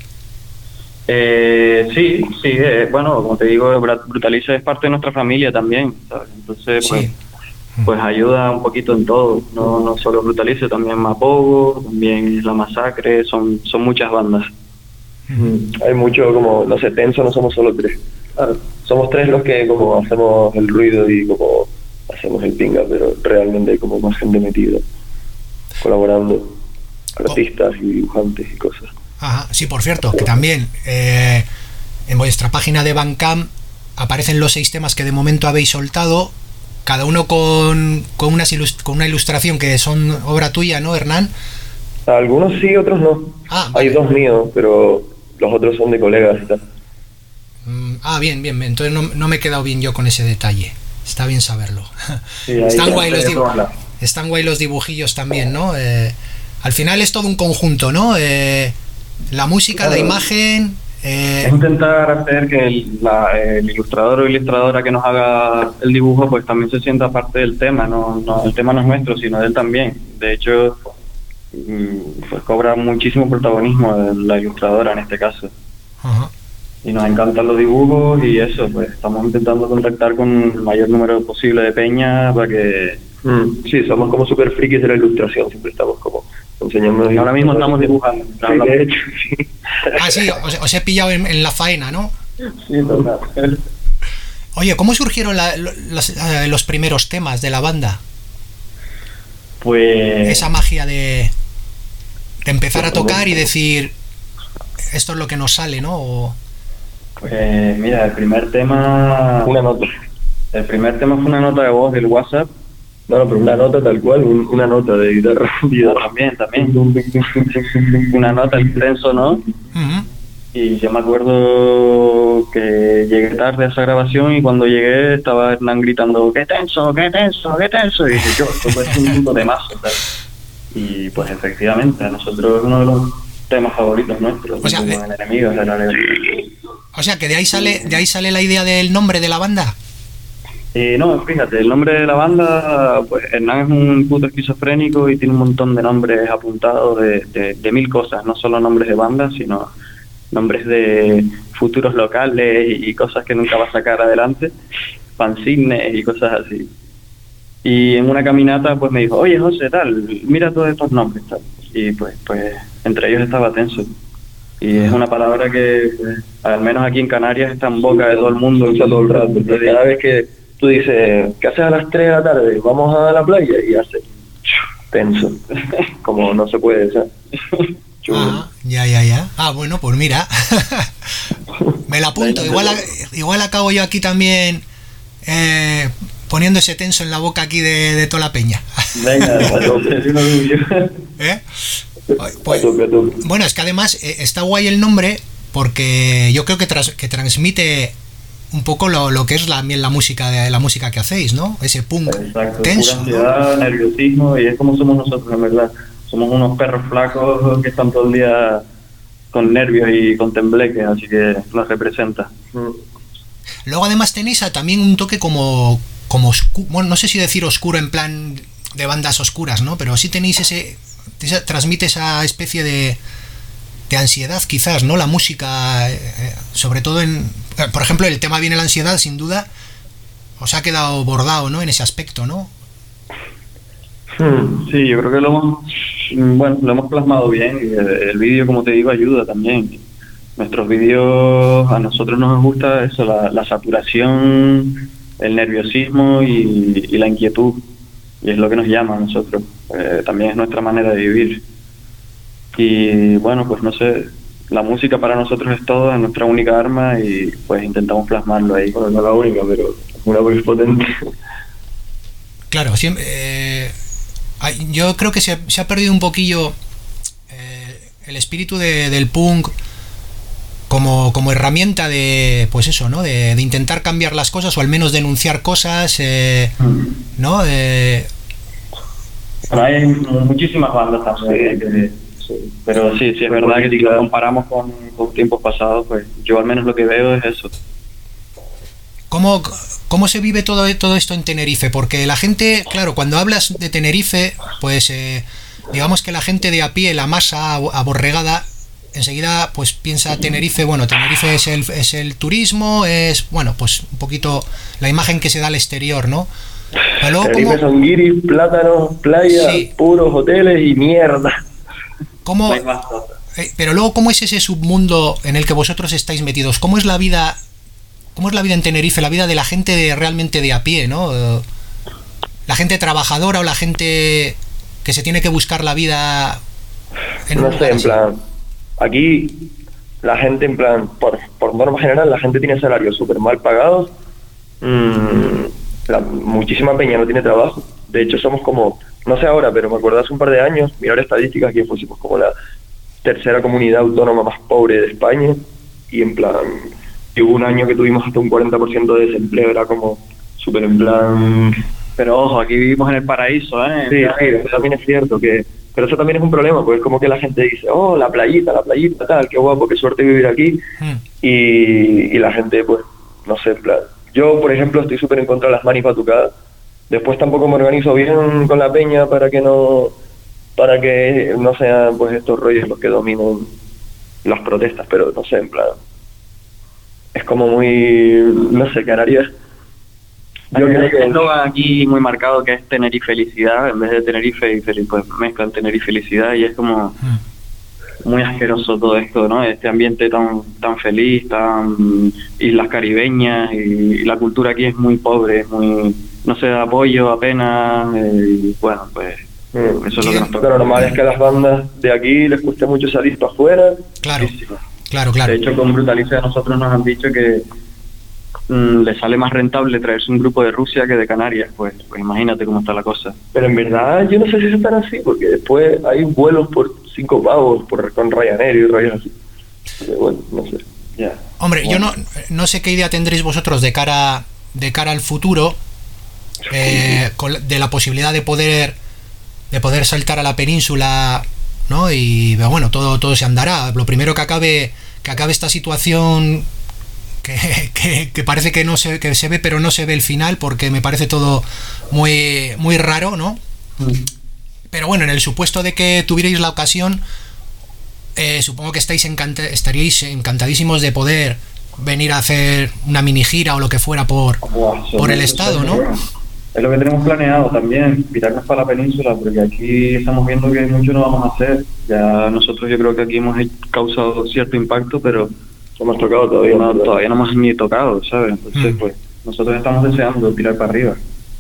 Eh, sí, sí, eh, bueno, como te digo, Bra- Brutalize es parte de nuestra familia también, ¿sabes? Entonces, pues, Sí. pues ayuda un poquito en todo, no no solo Brutalice, también Mapogo, también La Masacre, son son muchas bandas. Mm, Hay mucho como, no sé, Tenso no somos solo tres. Claro, somos tres los que como hacemos el ruido y como hacemos el pinga, pero realmente hay como más gente metida, colaborando, artistas y dibujantes y cosas. Ajá, sí, por cierto, que también eh, en vuestra página de Bandcamp aparecen los seis temas que de momento habéis soltado, cada uno con, con, unas ilust- con una ilustración que son obra tuya, ¿no, Hernán? Algunos sí, otros no. Ah, Hay vale. dos míos, pero los otros son de colegas y tal. Mm, ah, bien, bien, bien. Entonces no, no me he quedado bien yo con ese detalle. Está bien saberlo. Sí, ahí Están está, guay los de dibu- todas las- están guay los dibujillos también, ¿no? Eh, al final es todo un conjunto, ¿no? Eh, la música, la Claro. imagen... eh, Es intentar hacer que el, la- el ilustrador o ilustradora que nos haga el dibujo pues también se sienta parte del tema, no, no el tema no es nuestro, sino de él también. De hecho, mm, pues cobra muchísimo protagonismo la ilustradora en este caso. ajá. Y nos encantan los dibujos y eso, pues estamos intentando contactar con el mayor número posible de peña para que... Mm, Sí, somos como super frikis de la ilustración, siempre estamos como enseñando. Ahora mismo estamos dibujando. Sí, de hecho, sí. Ah, sí, os, os he pillado en, en la faena, ¿no? Sí, total. Oye, ¿cómo surgieron la- lo- los, eh, los primeros temas de la banda? Pues... Esa magia de, de empezar a tocar y decir, esto es lo que nos sale, ¿no? O- Pues mira, el primer tema... Una nota. El primer tema fue una nota de voz del WhatsApp. No, no, pero una nota tal cual, un- una nota de guitarra. También, también. Una nota, el tenso, ¿no? Ujú. Y yo me acuerdo que llegué tarde a esa grabación y cuando llegué estaba Hernán gritando ¡qué tenso, qué tenso, qué tenso! Y dije yo, esto puede ser un punto de mazo, tal. Y pues efectivamente, a nosotros es uno de los temas favoritos nuestros, O sea, como de- el enemigo, el alegría. O sea, que de ahí sale, de ahí sale la idea del nombre de la banda. Eh, no, fíjate, el nombre de la banda, pues Hernán es un puto esquizofrénico y tiene un montón de nombres apuntados de, de, de mil cosas, no solo nombres de bandas, sino nombres de futuros locales y, y cosas que nunca va a sacar adelante, fanzines y cosas así. Y en una caminata pues me dijo, oye José, tal, mira todos estos nombres, tal. Y pues, pues entre ellos estaba Tenso. Y es una palabra que, pues, al menos aquí en Canarias, está en boca de todo el mundo. Usa todo el rato. Porque cada vez que tú dices, ¿qué haces a las tres de la tarde? Vamos a la playa y hace tenso. Como no se puede, ¿sabes? Ah, ya, ya, ya. Ah, bueno, pues mira. Me la apunto. Igual, a- igual acabo yo aquí también eh, poniendo ese tenso en la boca aquí de, de toda la peña. Venga, es un orgullo. ¿Eh? Pues, A tope, a tope. bueno, es que además eh, está guay el nombre porque yo creo que, tras- que transmite un poco lo, lo que es la, la música de la música que hacéis, ¿no? Ese punk Exacto, tenso, pura ¿no? ansiedad, nerviosismo, y es como somos nosotros, en verdad. Somos unos perros flacos que están todo el día con nervios y con tembleques, así que nos representa. Luego además tenéis a- también un toque como como oscu- bueno, no sé si decir oscuro en plan de bandas oscuras, ¿no? Pero sí tenéis ese, esa- transmite esa especie de de ansiedad quizás, ¿no? La música, eh, eh, sobre todo en, eh, por ejemplo, el tema Viene la ansiedad, sin duda, os ha quedado bordado, ¿no? En ese aspecto, ¿no? Sí, yo creo que lo hemos, bueno, lo hemos plasmado bien, y el, el vídeo, como te digo, ayuda también. Nuestros vídeos, a nosotros nos gusta eso, la, la saturación, el nerviosismo y, y la inquietud, y es lo que nos llama a nosotros. Eh, también es nuestra manera de vivir. Y bueno, pues no sé, la música para nosotros es todo, es nuestra única arma y pues intentamos plasmarlo ahí. Bueno, no la única, pero una muy potente. Claro, siempre, eh, hay- yo creo que se, se ha perdido un poquillo eh, el espíritu de- del punk como, como herramienta de, pues eso, ¿no? De, de intentar cambiar las cosas o al menos denunciar cosas, eh, ¿no? Eh, Bueno, hay muchísimas bandas también, que- Sí. pero sí, sí es verdad que si lo comparamos con, con tiempos pasados, pues yo al menos lo que veo es eso. ¿Cómo, ¿Cómo se vive todo, todo esto en Tenerife? Porque la gente, claro, cuando hablas de Tenerife, pues eh, digamos que la gente de a pie, la masa abo- aborregada, enseguida pues piensa Tenerife, bueno, Tenerife es el, es el turismo, es, bueno, pues un poquito la imagen que se da al exterior, ¿no? Pero luego, Tenerife ¿cómo, son guiris, plátanos, playa, Sí. puros hoteles y mierda. cómo- No hay más cosas. eh, pero luego, ¿cómo es ese submundo en el que vosotros estáis metidos? ¿Cómo es la vida, cómo es la vida en Tenerife, la vida de la gente de, realmente de a pie, ¿no? Eh, La gente trabajadora o la gente que se tiene que buscar la vida en un No sé, lugar en así. plan, aquí la gente, en plan, por, por norma general, la gente tiene salarios súper mal pagados. Mm, la, muchísima peña no tiene trabajo. De hecho, somos como, no sé ahora, pero me acuerdo hace un par de años, mirar estadísticas, que fuimos como la tercera comunidad autónoma más pobre de España. Y en plan, y hubo un año que tuvimos hasta un cuarenta por ciento de desempleo, era como súper en plan... Pero ojo, aquí vivimos en el paraíso, ¿eh? Sí, sí, eso también es cierto, que pero eso también es un problema, porque es como que la gente dice, oh, la playita, la playita, tal, qué guapo, qué suerte vivir aquí, Mm. y, y la gente, pues, no sé, en plan, yo, por ejemplo, estoy súper en contra de las manis batucadas, después tampoco me organizo bien con la peña para que no, para que no sean, pues, estos rollos los que dominan las protestas, pero no sé, en plan, es como muy, no sé, Canarias. Yo Hay creo un que eslogan aquí muy marcado que es Tenerife felicidad, en vez de Tenerife y feliz, pues mezclan Tenerife y felicidad y es como Mm. muy asqueroso todo esto, ¿no? Este ambiente tan tan feliz, tan islas caribeñas y, y la cultura aquí es muy pobre, es muy no se da apoyo apenas eh, y bueno, pues Mm. eso es lo que nos lo toca. normal es que a las bandas de aquí les cueste mucho salir para afuera. Claro, Sí, sí. claro, claro. De hecho, con Brutalice a nosotros nos han dicho que mm, le sale más rentable traerse un grupo de Rusia que de Canarias, pues, pues imagínate cómo está la cosa. Pero en verdad yo no sé si es tan así, porque después hay vuelos por cinco pavos por, con Ryanair y rollos así. Pero bueno, no sé. Ya. Hombre, yo no, no sé qué idea tendréis vosotros de cara, de cara al futuro, eh, con- de la posibilidad de poder, de poder saltar a la península, ¿no? Y bueno, todo, todo se andará. Lo primero que acabe, que acabe esta situación que, que, que parece que no se, que se ve, pero no se ve el final, porque me parece todo muy, muy raro, ¿no? Pero bueno, en el supuesto de que tuvierais la ocasión, eh, supongo que estáis encanta- estaríais encantadísimos de poder venir a hacer una mini gira o lo que fuera por, Buah, por el eso estado, es ¿no? bueno. Es lo que tenemos planeado también, virarnos para la península, porque aquí estamos viendo que mucho no vamos a hacer. Ya nosotros yo creo que aquí hemos causado cierto impacto, pero No hemos tocado todavía. no, ¿verdad? todavía no hemos ni tocado, ¿sabes? Entonces, Mm. pues, nosotros estamos deseando tirar para arriba.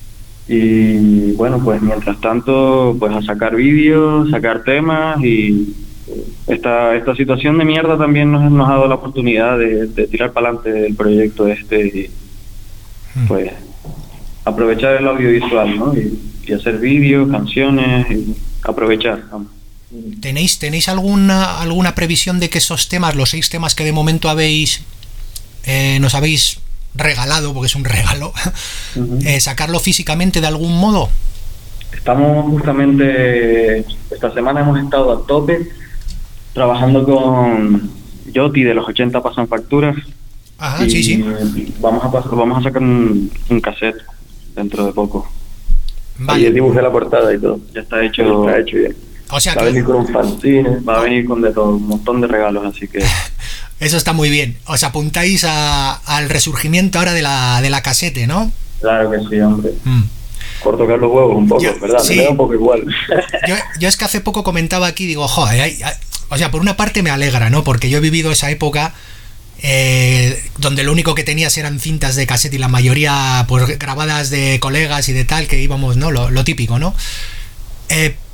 Y bueno, pues mientras tanto, pues a sacar vídeos, sacar temas y esta esta situación de mierda también nos, nos ha dado la oportunidad de, de tirar para adelante el proyecto este y pues aprovechar el audiovisual, ¿no? Y, y hacer vídeos, canciones y aprovechar, vamos. ¿Tenéis, ¿Tenéis alguna, alguna previsión de que esos temas, los seis temas que de momento habéis eh, nos habéis regalado, porque es un regalo, Ujú. eh, sacarlo físicamente de algún modo? Estamos justamente, esta semana hemos estado a tope trabajando con Yoti de los ochenta pasan facturas. Ajá, y sí, sí. Vamos a, pas- vamos a sacar un, un cassette dentro de poco. Ahí Vale. dibujé la portada y todo. Ya está hecho, Está hecho bien. O sea Va a venir que con un fanzine. va a venir con de todo, un montón de regalos, así que eso está muy bien. Os apuntáis a- al resurgimiento ahora de la, de la casete, ¿no? claro que sí, hombre. Mm. Por tocar los huevos un poco, Yo- ¿verdad? sí. Me da un poco igual. Yo, yo es que hace poco comentaba aquí, digo, joder, hay- hay- o sea, por una parte me alegra, ¿no? Porque yo he vivido esa época eh, donde lo único que tenías eran cintas de cassette y la mayoría pues grabadas de colegas y de tal, que íbamos, ¿no? Lo, lo típico, ¿no? Eh,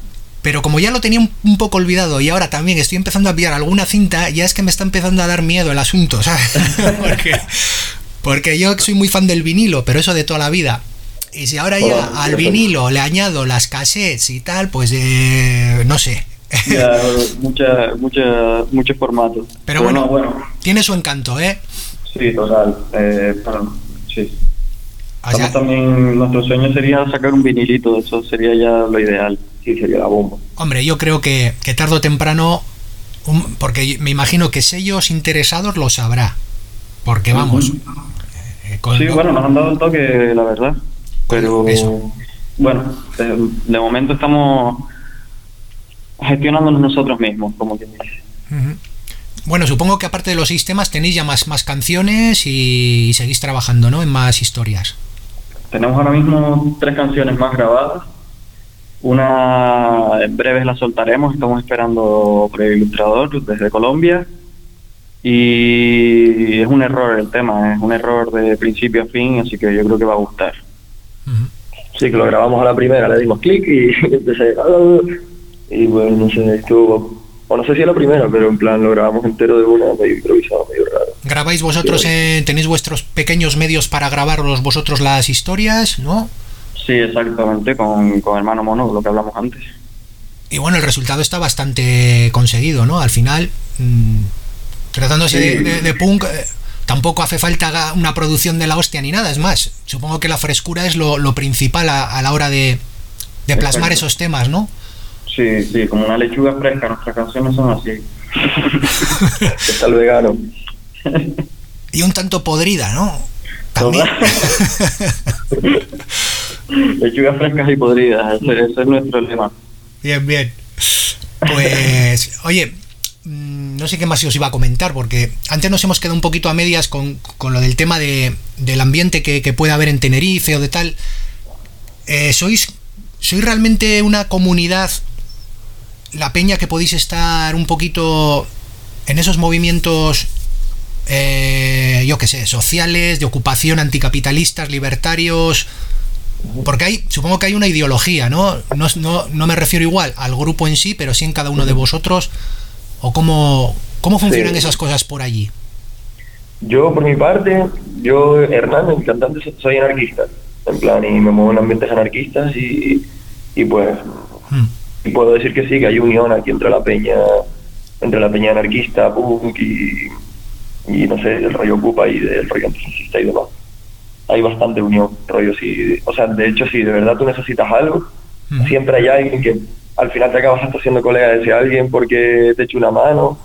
pero como ya lo tenía un, un poco olvidado y ahora también estoy empezando a pillar alguna cinta, ya es que me está empezando a dar miedo el asunto, ¿sabes? porque, porque yo soy muy fan del vinilo, pero eso de toda la vida. Y si ahora ya oh, al vinilo le añado las cassettes y tal, pues eh, no sé. Ya, mucha, mucha, muchos formatos. Pero, pero bueno, no, bueno, tiene su encanto, ¿eh? Sí, total. Eh, bueno, sí. O sea, también nuestro sueño sería sacar un vinilito, eso sería ya lo ideal. Sí, sería la bomba. Hombre, yo creo que, que tarde o temprano, un, porque me imagino que sellos interesados lo sabrá. Porque vamos. Uh-huh. eh, con, sí, bueno, nos han dado el toque, la verdad. Pero eso. Bueno, de, de momento estamos gestionándonos nosotros mismos, como quien dice. Uh-huh. Bueno, supongo que aparte de los sistemas tenéis ya más, más canciones y, y seguís trabajando, ¿no? En más historias. Tenemos ahora mismo tres canciones más grabadas. Una en breves la soltaremos, estamos esperando por el ilustrador desde Colombia. Y es un error el tema, es un error de principio a fin, así que yo creo que va a gustar. Uh-huh. Sí, que lo grabamos a la primera, le dimos clic y empecé... Y bueno, no sé, estuvo... O no sé si es la primera, pero en plan lo grabamos entero de una, medio improvisado, medio raro. ¿Grabáis vosotros, sí. eh, tenéis vuestros pequeños medios para grabaros vosotros las historias, no? Sí, exactamente, con, con Hermano Mono, lo que hablamos antes. Y bueno, el resultado está bastante conseguido, ¿no? Al final, mmm, tratándose sí. de, de, de punk, eh, tampoco hace falta una producción de la hostia ni nada, es más, supongo que la frescura es lo, lo principal a, a la hora de, de plasmar Exacto. esos temas, ¿no? Sí, sí, como una lechuga fresca, nuestras canciones son así. Está el vegano. Y un tanto podrida, ¿no? También. Lechugas frescas y podridas, ese, ese es nuestro lema. Bien, bien. Pues, oye, no sé qué más os iba a comentar, porque antes nos hemos quedado un poquito a medias con, con lo del tema de, del ambiente que, que puede haber en Tenerife o de tal. Eh, ¿sois, ¿Sois realmente una comunidad, la peña, que podéis estar un poquito en esos movimientos, eh, yo qué sé, sociales, de ocupación, anticapitalistas, libertarios? Porque hay, supongo que hay una ideología, ¿no? No, no, no me refiero igual al grupo en sí, pero sí en cada uno de vosotros. ¿O cómo, cómo funcionan sí. esas cosas por allí? Yo, por mi parte, yo, Hernán, el cantante, soy anarquista. En plan, y me muevo en ambientes anarquistas y, y pues... Hmm. Y puedo decir que sí, que hay unión aquí entre la peña, entre la peña anarquista, punk y, y no sé, el rollo ocupa y del rollo antifascista y demás. Hay bastante unión, rollo, sí. O sea, de hecho, si de verdad tú necesitas algo, uh-huh. siempre hay alguien que al final te acabas hasta siendo colega de ese alguien porque te echa una mano.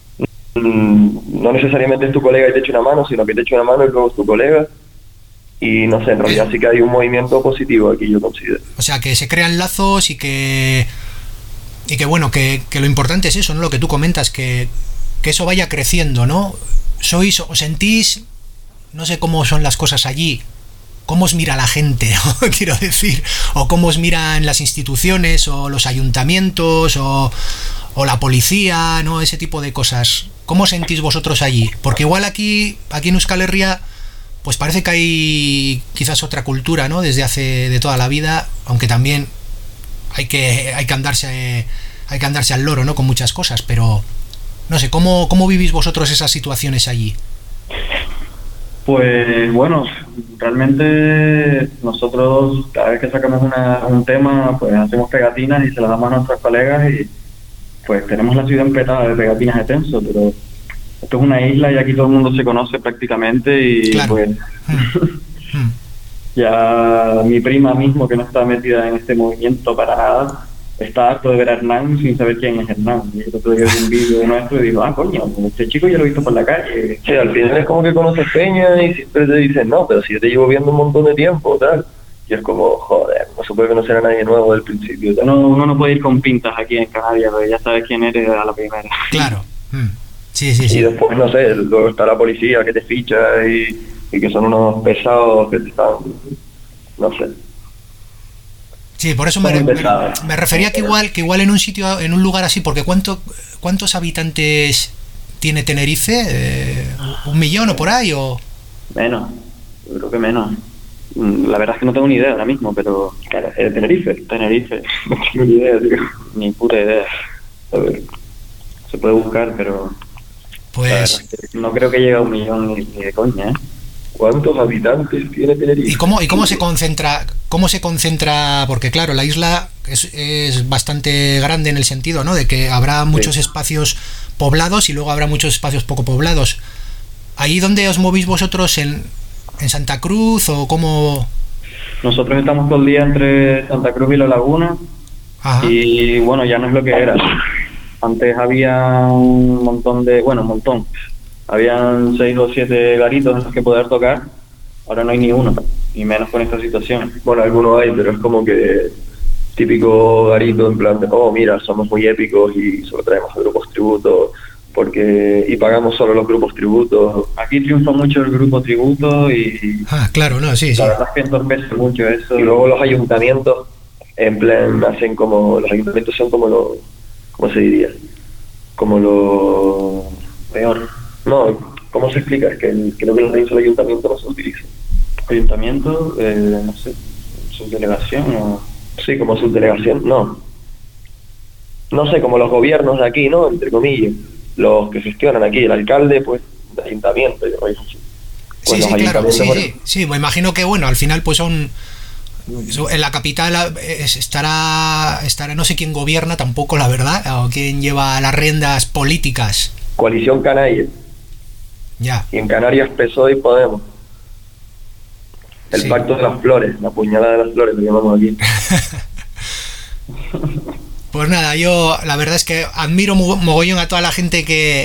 No necesariamente es tu colega y te echa una mano, sino que te echa una mano y luego es tu colega. Y no sé, en realidad sí que hay un movimiento positivo aquí, yo considero. O sea, que se crean lazos y que... Y que bueno, que, que lo importante es eso, ¿no? Lo que tú comentas, que, que eso vaya creciendo, ¿no? Sois, os sentís, no sé cómo son las cosas allí, cómo os mira la gente, ¿no? Quiero decir, o cómo os miran las instituciones, o los ayuntamientos, o, o la policía, ¿no? Ese tipo de cosas. ¿Cómo sentís vosotros allí? Porque igual aquí, aquí en Euskal Herria, pues parece que hay quizás otra cultura, ¿no? Desde hace de toda la vida, aunque también hay que hay que andarse hay que andarse al loro, ¿no? Con muchas cosas, pero no sé, ¿cómo, cómo vivís vosotros esas situaciones allí? Pues bueno, realmente nosotros cada vez que sacamos una, un tema, pues hacemos pegatinas y se las damos a nuestros colegas y pues tenemos la ciudad empetada de pegatinas de Tenso, pero esto es una isla y aquí todo el mundo se conoce prácticamente y claro. Pues mm. Mm. Ya mi prima mismo, que no está metida en este movimiento para nada, está harto de ver a Hernán sin saber quién es Hernán. Y el otro día vi un vídeo nuestro y digo, ah, coño, este chico yo lo he visto por la calle. Sí, al final es como que conoces peña y siempre te dicen, no, pero si yo te llevo viendo un montón de tiempo, tal. Y es como, joder, no se puede conocer a nadie nuevo del principio. No, uno no puede ir con pintas aquí en Canarias, porque ya sabes quién eres a la primera. Claro. Mm. Sí, sí, sí. Y después, no sé, luego está la policía que te ficha y, y que son unos pesados que te están, no sé. Sí, por eso me, me, me refería que igual que igual en un sitio, en un lugar así, porque ¿cuánto, ¿cuántos habitantes tiene Tenerife? Eh, ¿Un millón o por ahí? O menos, yo creo que menos. La verdad es que no tengo ni idea ahora mismo, pero... Claro, ¿es Tenerife? Tenerife, no tengo ni idea, tío. ni puta idea. A ver, se puede buscar, pero Pues... no creo que llegue a un millón ni, ni de coña, ¿eh? ¿Cuántos habitantes tiene Tenerife? ¿Y cómo, y cómo se concentra? ¿Cómo se concentra? Porque claro, la isla es, es bastante grande en el sentido, ¿no? De que habrá muchos Sí. espacios poblados y luego habrá muchos espacios poco poblados. ¿Ahí donde os movís vosotros? ¿En, en Santa Cruz o cómo? Nosotros estamos todo el día entre Santa Cruz y La Laguna. Ajá. Y bueno, ya no es lo que era. Antes había un montón de, bueno, un montón. Habían seis o siete garitos en los que poder tocar. Ahora no hay ni uno, y menos con esta situación. Bueno, algunos hay, pero es como que típico garito en plan de, oh, mira, somos muy épicos y solo traemos a grupos tributo, porque y pagamos solo los grupos tributos. Aquí triunfa mucho el grupo tributo y Ah, claro, no, sí, sí. la verdad es que entorpece mucho eso. Y luego los ayuntamientos, en plan, hacen como, los ayuntamientos son como lo, ¿cómo se diría? Como lo Peor. No, ¿cómo se explica? Es que el, creo que el rey del ayuntamiento no se utiliza. Ayuntamiento, eh, no sé, subdelegación o... Sí, como subdelegación, no. No sé, como los gobiernos de aquí, ¿no? Entre comillas. Los que gestionan aquí, el alcalde, pues, de ayuntamiento. Yo, pues, Sí, los sí, claro, ayuntamientos, sí, bueno, sí, sí, me imagino que bueno, al final pues son en la capital es- estará estará no sé quién gobierna tampoco, la verdad, o quién lleva las riendas políticas. Coalición Canalla. Ya. Y en Canarias P S O E y Podemos. El Sí. pacto de las flores, la puñalada de las flores, lo llamamos aquí. Pues nada, yo la verdad es que admiro mo- mogollón a toda la gente que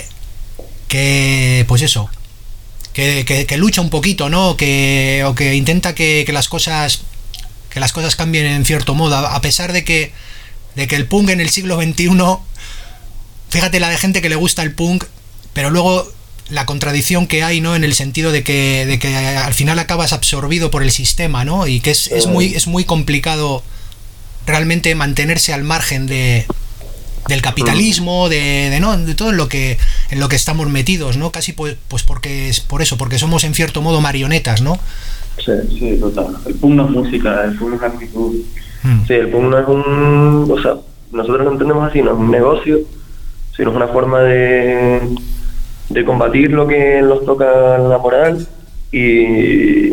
que pues eso, que, que, que lucha un poquito, ¿no? Que o que intenta que, que las cosas que las cosas cambien en cierto modo, a, a pesar de que de que el punk en el siglo veintiuno, fíjate la de gente que le gusta el punk, pero luego la contradicción que hay, ¿no? En el sentido de que, de que al final acabas absorbido por el sistema, ¿no? Y que es, es muy es muy complicado realmente mantenerse al margen de del capitalismo, de, de no de todo en lo que en lo que estamos metidos, ¿no? Casi pues, pues porque es por eso, porque somos en cierto modo marionetas, ¿no? Sí. Sí, total. El punk no es música, el punk es actitud. Mm. Sí, el punk no es un... O sea, nosotros lo entendemos así, no es un negocio, sino es una forma de, de combatir lo que nos toca la moral y...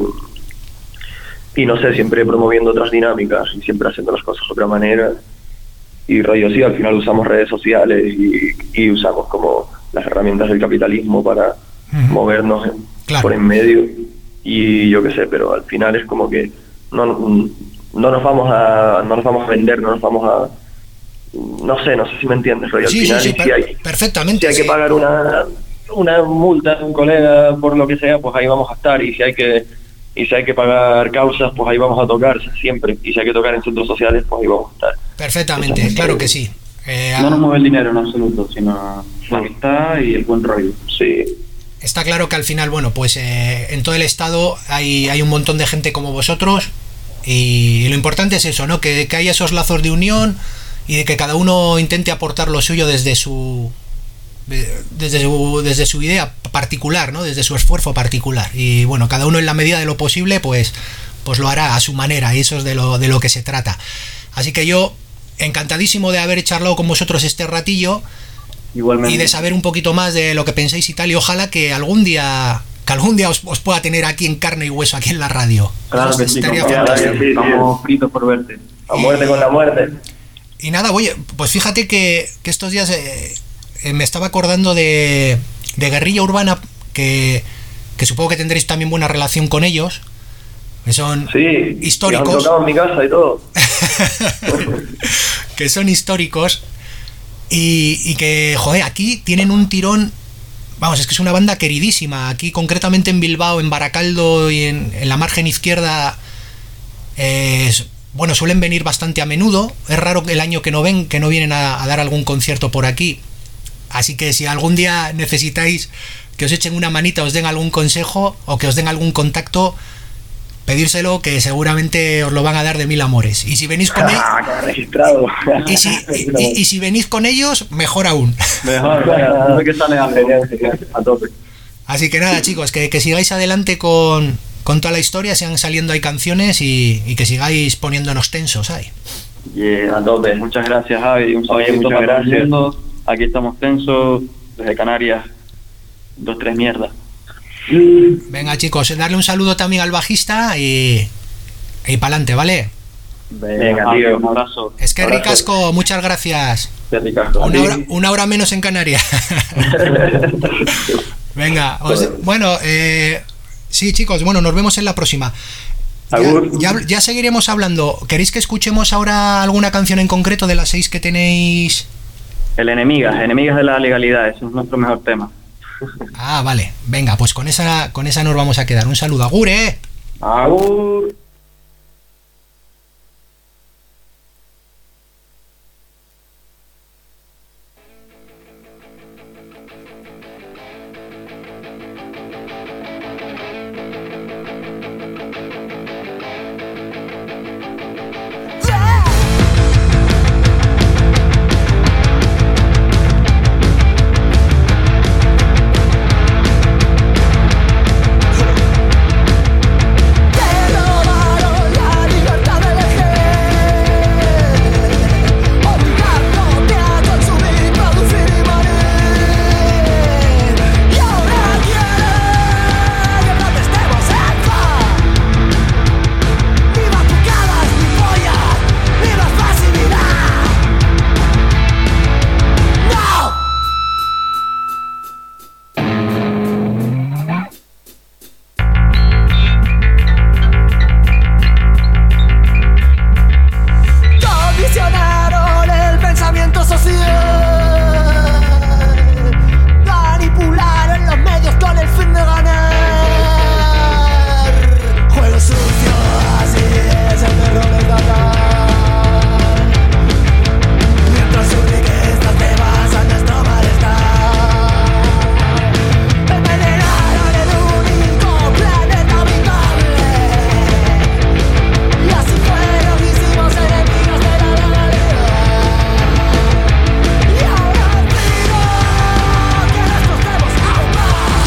Y no sé, siempre promoviendo otras dinámicas y siempre haciendo las cosas de otra manera. Y rollo, sí, al final usamos redes sociales y, y usamos como las herramientas del capitalismo para Ujú. movernos en- Claro. por en medio. Y yo qué sé, pero al final es como que no, no nos vamos a no nos vamos a vender, no nos vamos a... No sé, no sé si me entiendes, rollo. Al Sí, sí, final sí, y per- si hay, perfectamente. si hay que sí. pagar una, Una multa a un colega por lo que sea, pues ahí vamos a estar. Y si hay que y si hay que pagar causas, pues ahí vamos a tocar siempre. Y si hay que tocar en centros sociales, pues ahí vamos a estar. Perfectamente, claro que sí. Eh, No nos mueve el dinero en absoluto, sino la amistad y el buen rollo. Sí, Está claro que al final, bueno, pues eh, en todo el estado hay, hay un montón de gente como vosotros y, lo importante es eso, ¿no? Que, que haya esos lazos de unión y de que cada uno intente aportar lo suyo desde su de- desde su desde su idea particular, ¿no? Desde su esfuerzo particular. Y bueno, cada uno en la medida de lo posible, pues pues lo hará a su manera y eso es de lo de lo que se trata. Así que yo encantadísimo de haber charlado con vosotros este ratillo. Igualmente. Y de saber un poquito más de lo que pensáis y tal, y ojalá que algún día que algún día os, os pueda tener aquí en carne y hueso, aquí en la radio. Claro Eso que sí, estaría confiado, fantástico. sí, sí. estamos fritos por verte. a muerte con la muerte. Y nada, oye, pues fíjate que, que estos días eh, eh, me estaba acordando de, de Guerrilla Urbana, que, que supongo que tendréis también buena relación con ellos, que son Sí, históricos. y han tocado en mi casa y todo. que son históricos y, y que, joder, aquí tienen un tirón, vamos, es que es una banda queridísima, aquí concretamente en Bilbao, en Baracaldo y en, en la margen izquierda, eh, es- bueno, suelen venir bastante a menudo, es raro el año que no ven, que no vienen a, a dar algún concierto por aquí, así que si algún día necesitáis que os echen una manita, os den algún consejo o que os den algún contacto, pedírselo, que seguramente os lo van a dar de mil amores. Y si venís con ellos, Ah, que registrado. y si, y, y- y si venís con ellos, mejor aún. Mejor, venga, no sé qué sale algo. Genial, genial, a tope. Así que nada, chicos, que, que sigáis adelante con, con toda la historia, sigan saliendo ahí canciones y, y que sigáis poniéndonos tensos ahí. Yeah, a tope. Muchas gracias, Javi. Un Oye, saludo muchas para todo el gracias. mundo. Aquí estamos tensos, desde Canarias. Dos, tres mierdas. Venga, chicos, darle un saludo también al bajista y, y pa'lante, ¿vale? Venga, Javi, tío. un abrazo. Es que Abrazo. ricasco, muchas gracias. Qué ricasco. Una hora, una hora menos en Canarias. Venga, os- Joder. bueno, eh, sí, chicos, bueno, nos vemos en la próxima. Ya, Agur. ya, ya seguiremos hablando. ¿Queréis que escuchemos ahora alguna canción en concreto de las seis que tenéis? El Enemigas, Enemigas de la Legalidad. Ese es nuestro mejor tema. Ah, vale. Venga, pues con esa, con esa nos vamos a quedar. Un saludo, agur, eh. Agur. Condicionaron el pensamiento social, manipularon los medios con el fin de ganar. Juego sucio, así es el terror estatal. Mientras sus riquezas te basan nuestro malestar, envenenaron el único planeta habitable. Y así fueron, hicimos enemigos de la legalidad. Y ahora pido que nos costemos aún más,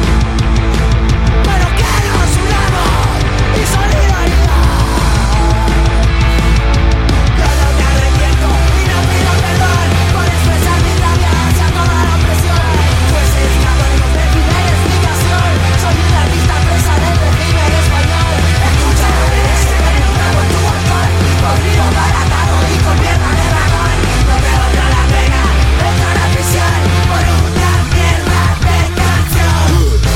pero que nos unamos y solidaridad. Yo no me arrepiento y no pido perdón por expresar mi rabia hacia toda la opresión. Pues he estado en los de primer explicación. Soy un artista presa del régimen español. Escucha, eres que me trago en tu balcón, podrido, baratado y con mierda de dragón. No me valdrá la pena entrar a prisión por una mierda de canción.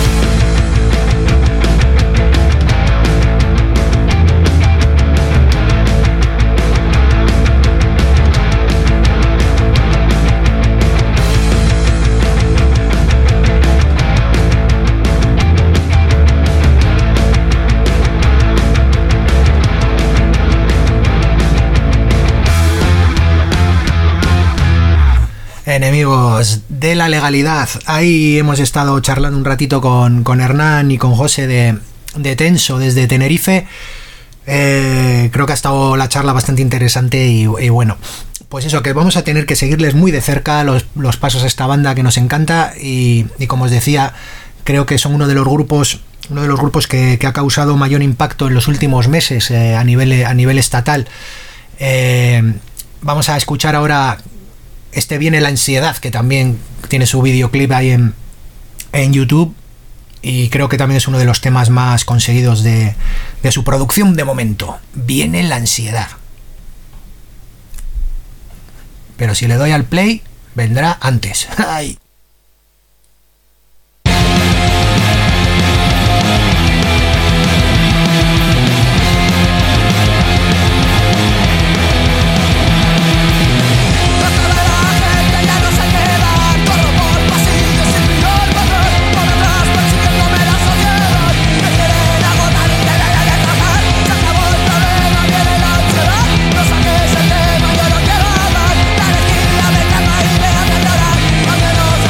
Enemigos de la legalidad. Ahí hemos estado charlando un ratito con, con Hernán y con José de, de Tenso desde Tenerife. Eh, creo que ha estado la charla bastante interesante y, y bueno, pues eso, que vamos a tener que seguirles muy de cerca los, los pasos a esta banda que nos encanta y, y como os decía, creo que son uno de los grupos uno de los grupos que, que ha causado mayor impacto en los últimos meses eh, a nivel a nivel estatal. Eh, vamos a escuchar ahora este Viene la Ansiedad, que también tiene su videoclip ahí en, en YouTube y creo que también es uno de los temas más conseguidos de, de su producción de momento. Viene la Ansiedad. Pero si le doy al play, vendrá antes. ¡Ay! No saques el tema, yo no quiero hablar. La energía me calma y me hace llorar. Al menos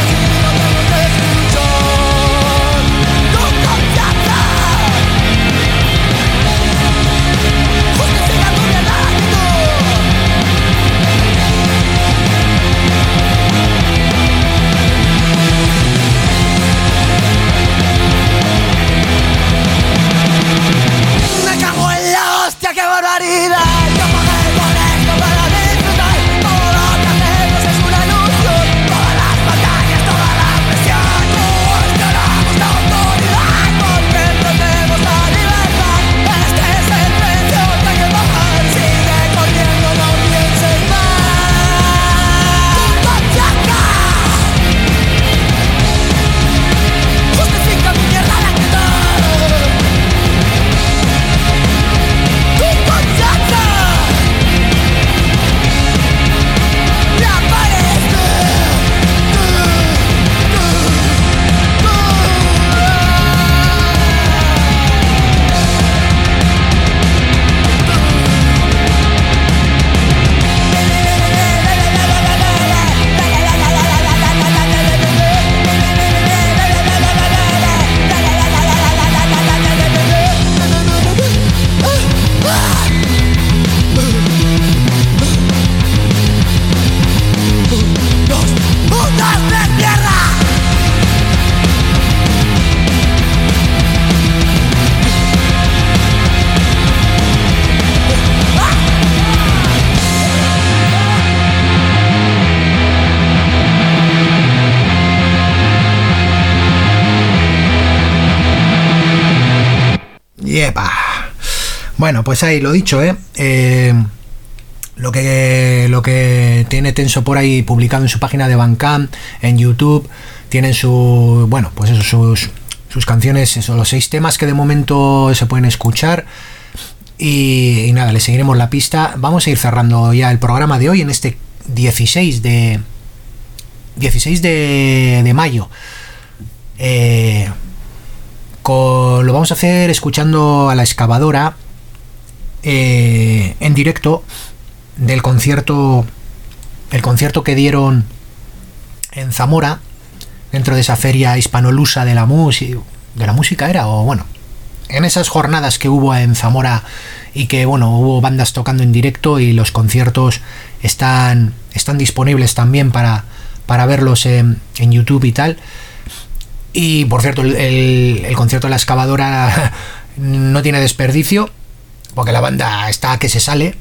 Yepa. Bueno, pues ahí lo dicho, ¿eh? eh lo que lo que tiene Tenso por ahí publicado en su página de Bandcamp, en YouTube, tienen su, bueno, pues eso, sus sus canciones, eso, los seis temas que de momento se pueden escuchar. Y, y nada, le seguiremos la pista. Vamos a ir cerrando ya el programa de hoy en este dieciséis de mayo. Eh, con, lo vamos a hacer escuchando a La Excavadora eh, en directo del concierto, el concierto que dieron en Zamora, dentro de esa feria hispanolusa de la música, de la música era, o bueno, en esas jornadas que hubo en Zamora, y que bueno, hubo bandas tocando en directo, y los conciertos están están disponibles también para, para verlos en, en YouTube y tal. Y por cierto, el, el, el concierto de La Excavadora no tiene desperdicio, porque la banda está que se sale,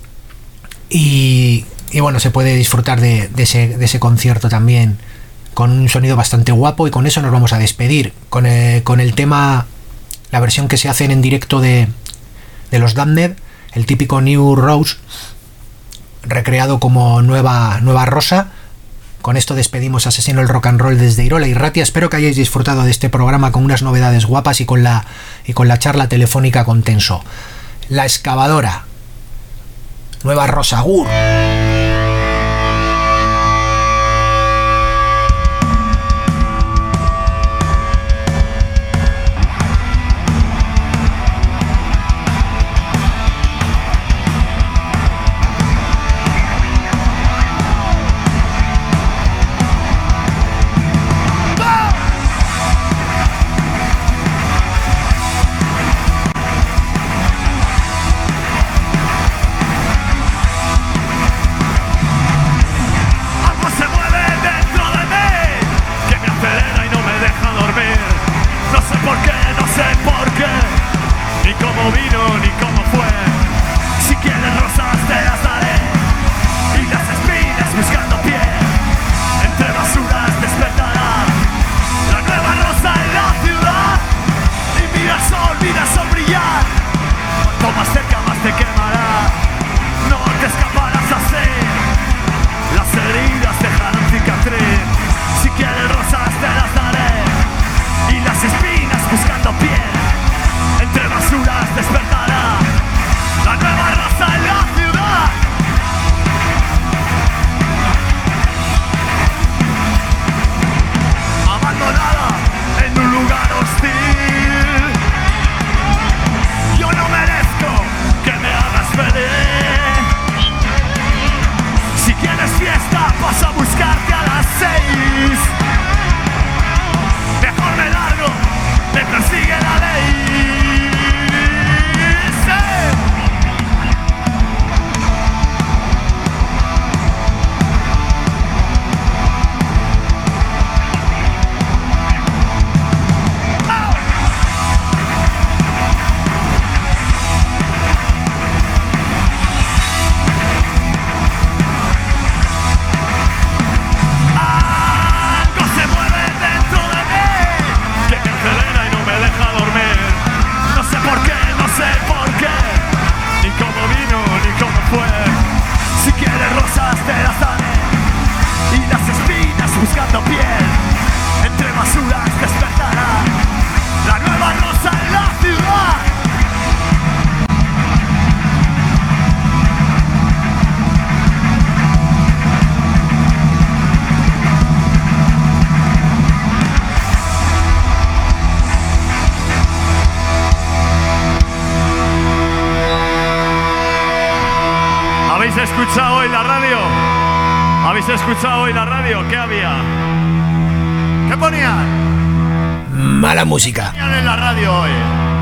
y, y bueno, se puede disfrutar de, de, ese, de ese concierto también, con un sonido bastante guapo. Y con eso nos vamos a despedir, con el, con el tema, la versión que se hacen en directo de, de los Damned, el típico New Rose, recreado como Nueva, Nueva Rosa. Con esto despedimos Asesino el Rock and Roll desde Irola y Ratia. Espero que hayáis disfrutado de este programa con unas novedades guapas y con la, y con la charla telefónica con Tenso. La Excavadora, Nueva Rosa, Gur. escuchado hoy la radio? ¿Habéis escuchado hoy la radio? ¿Qué había? ¿Qué ponían? Mala música. ¿Qué ponían en la radio hoy?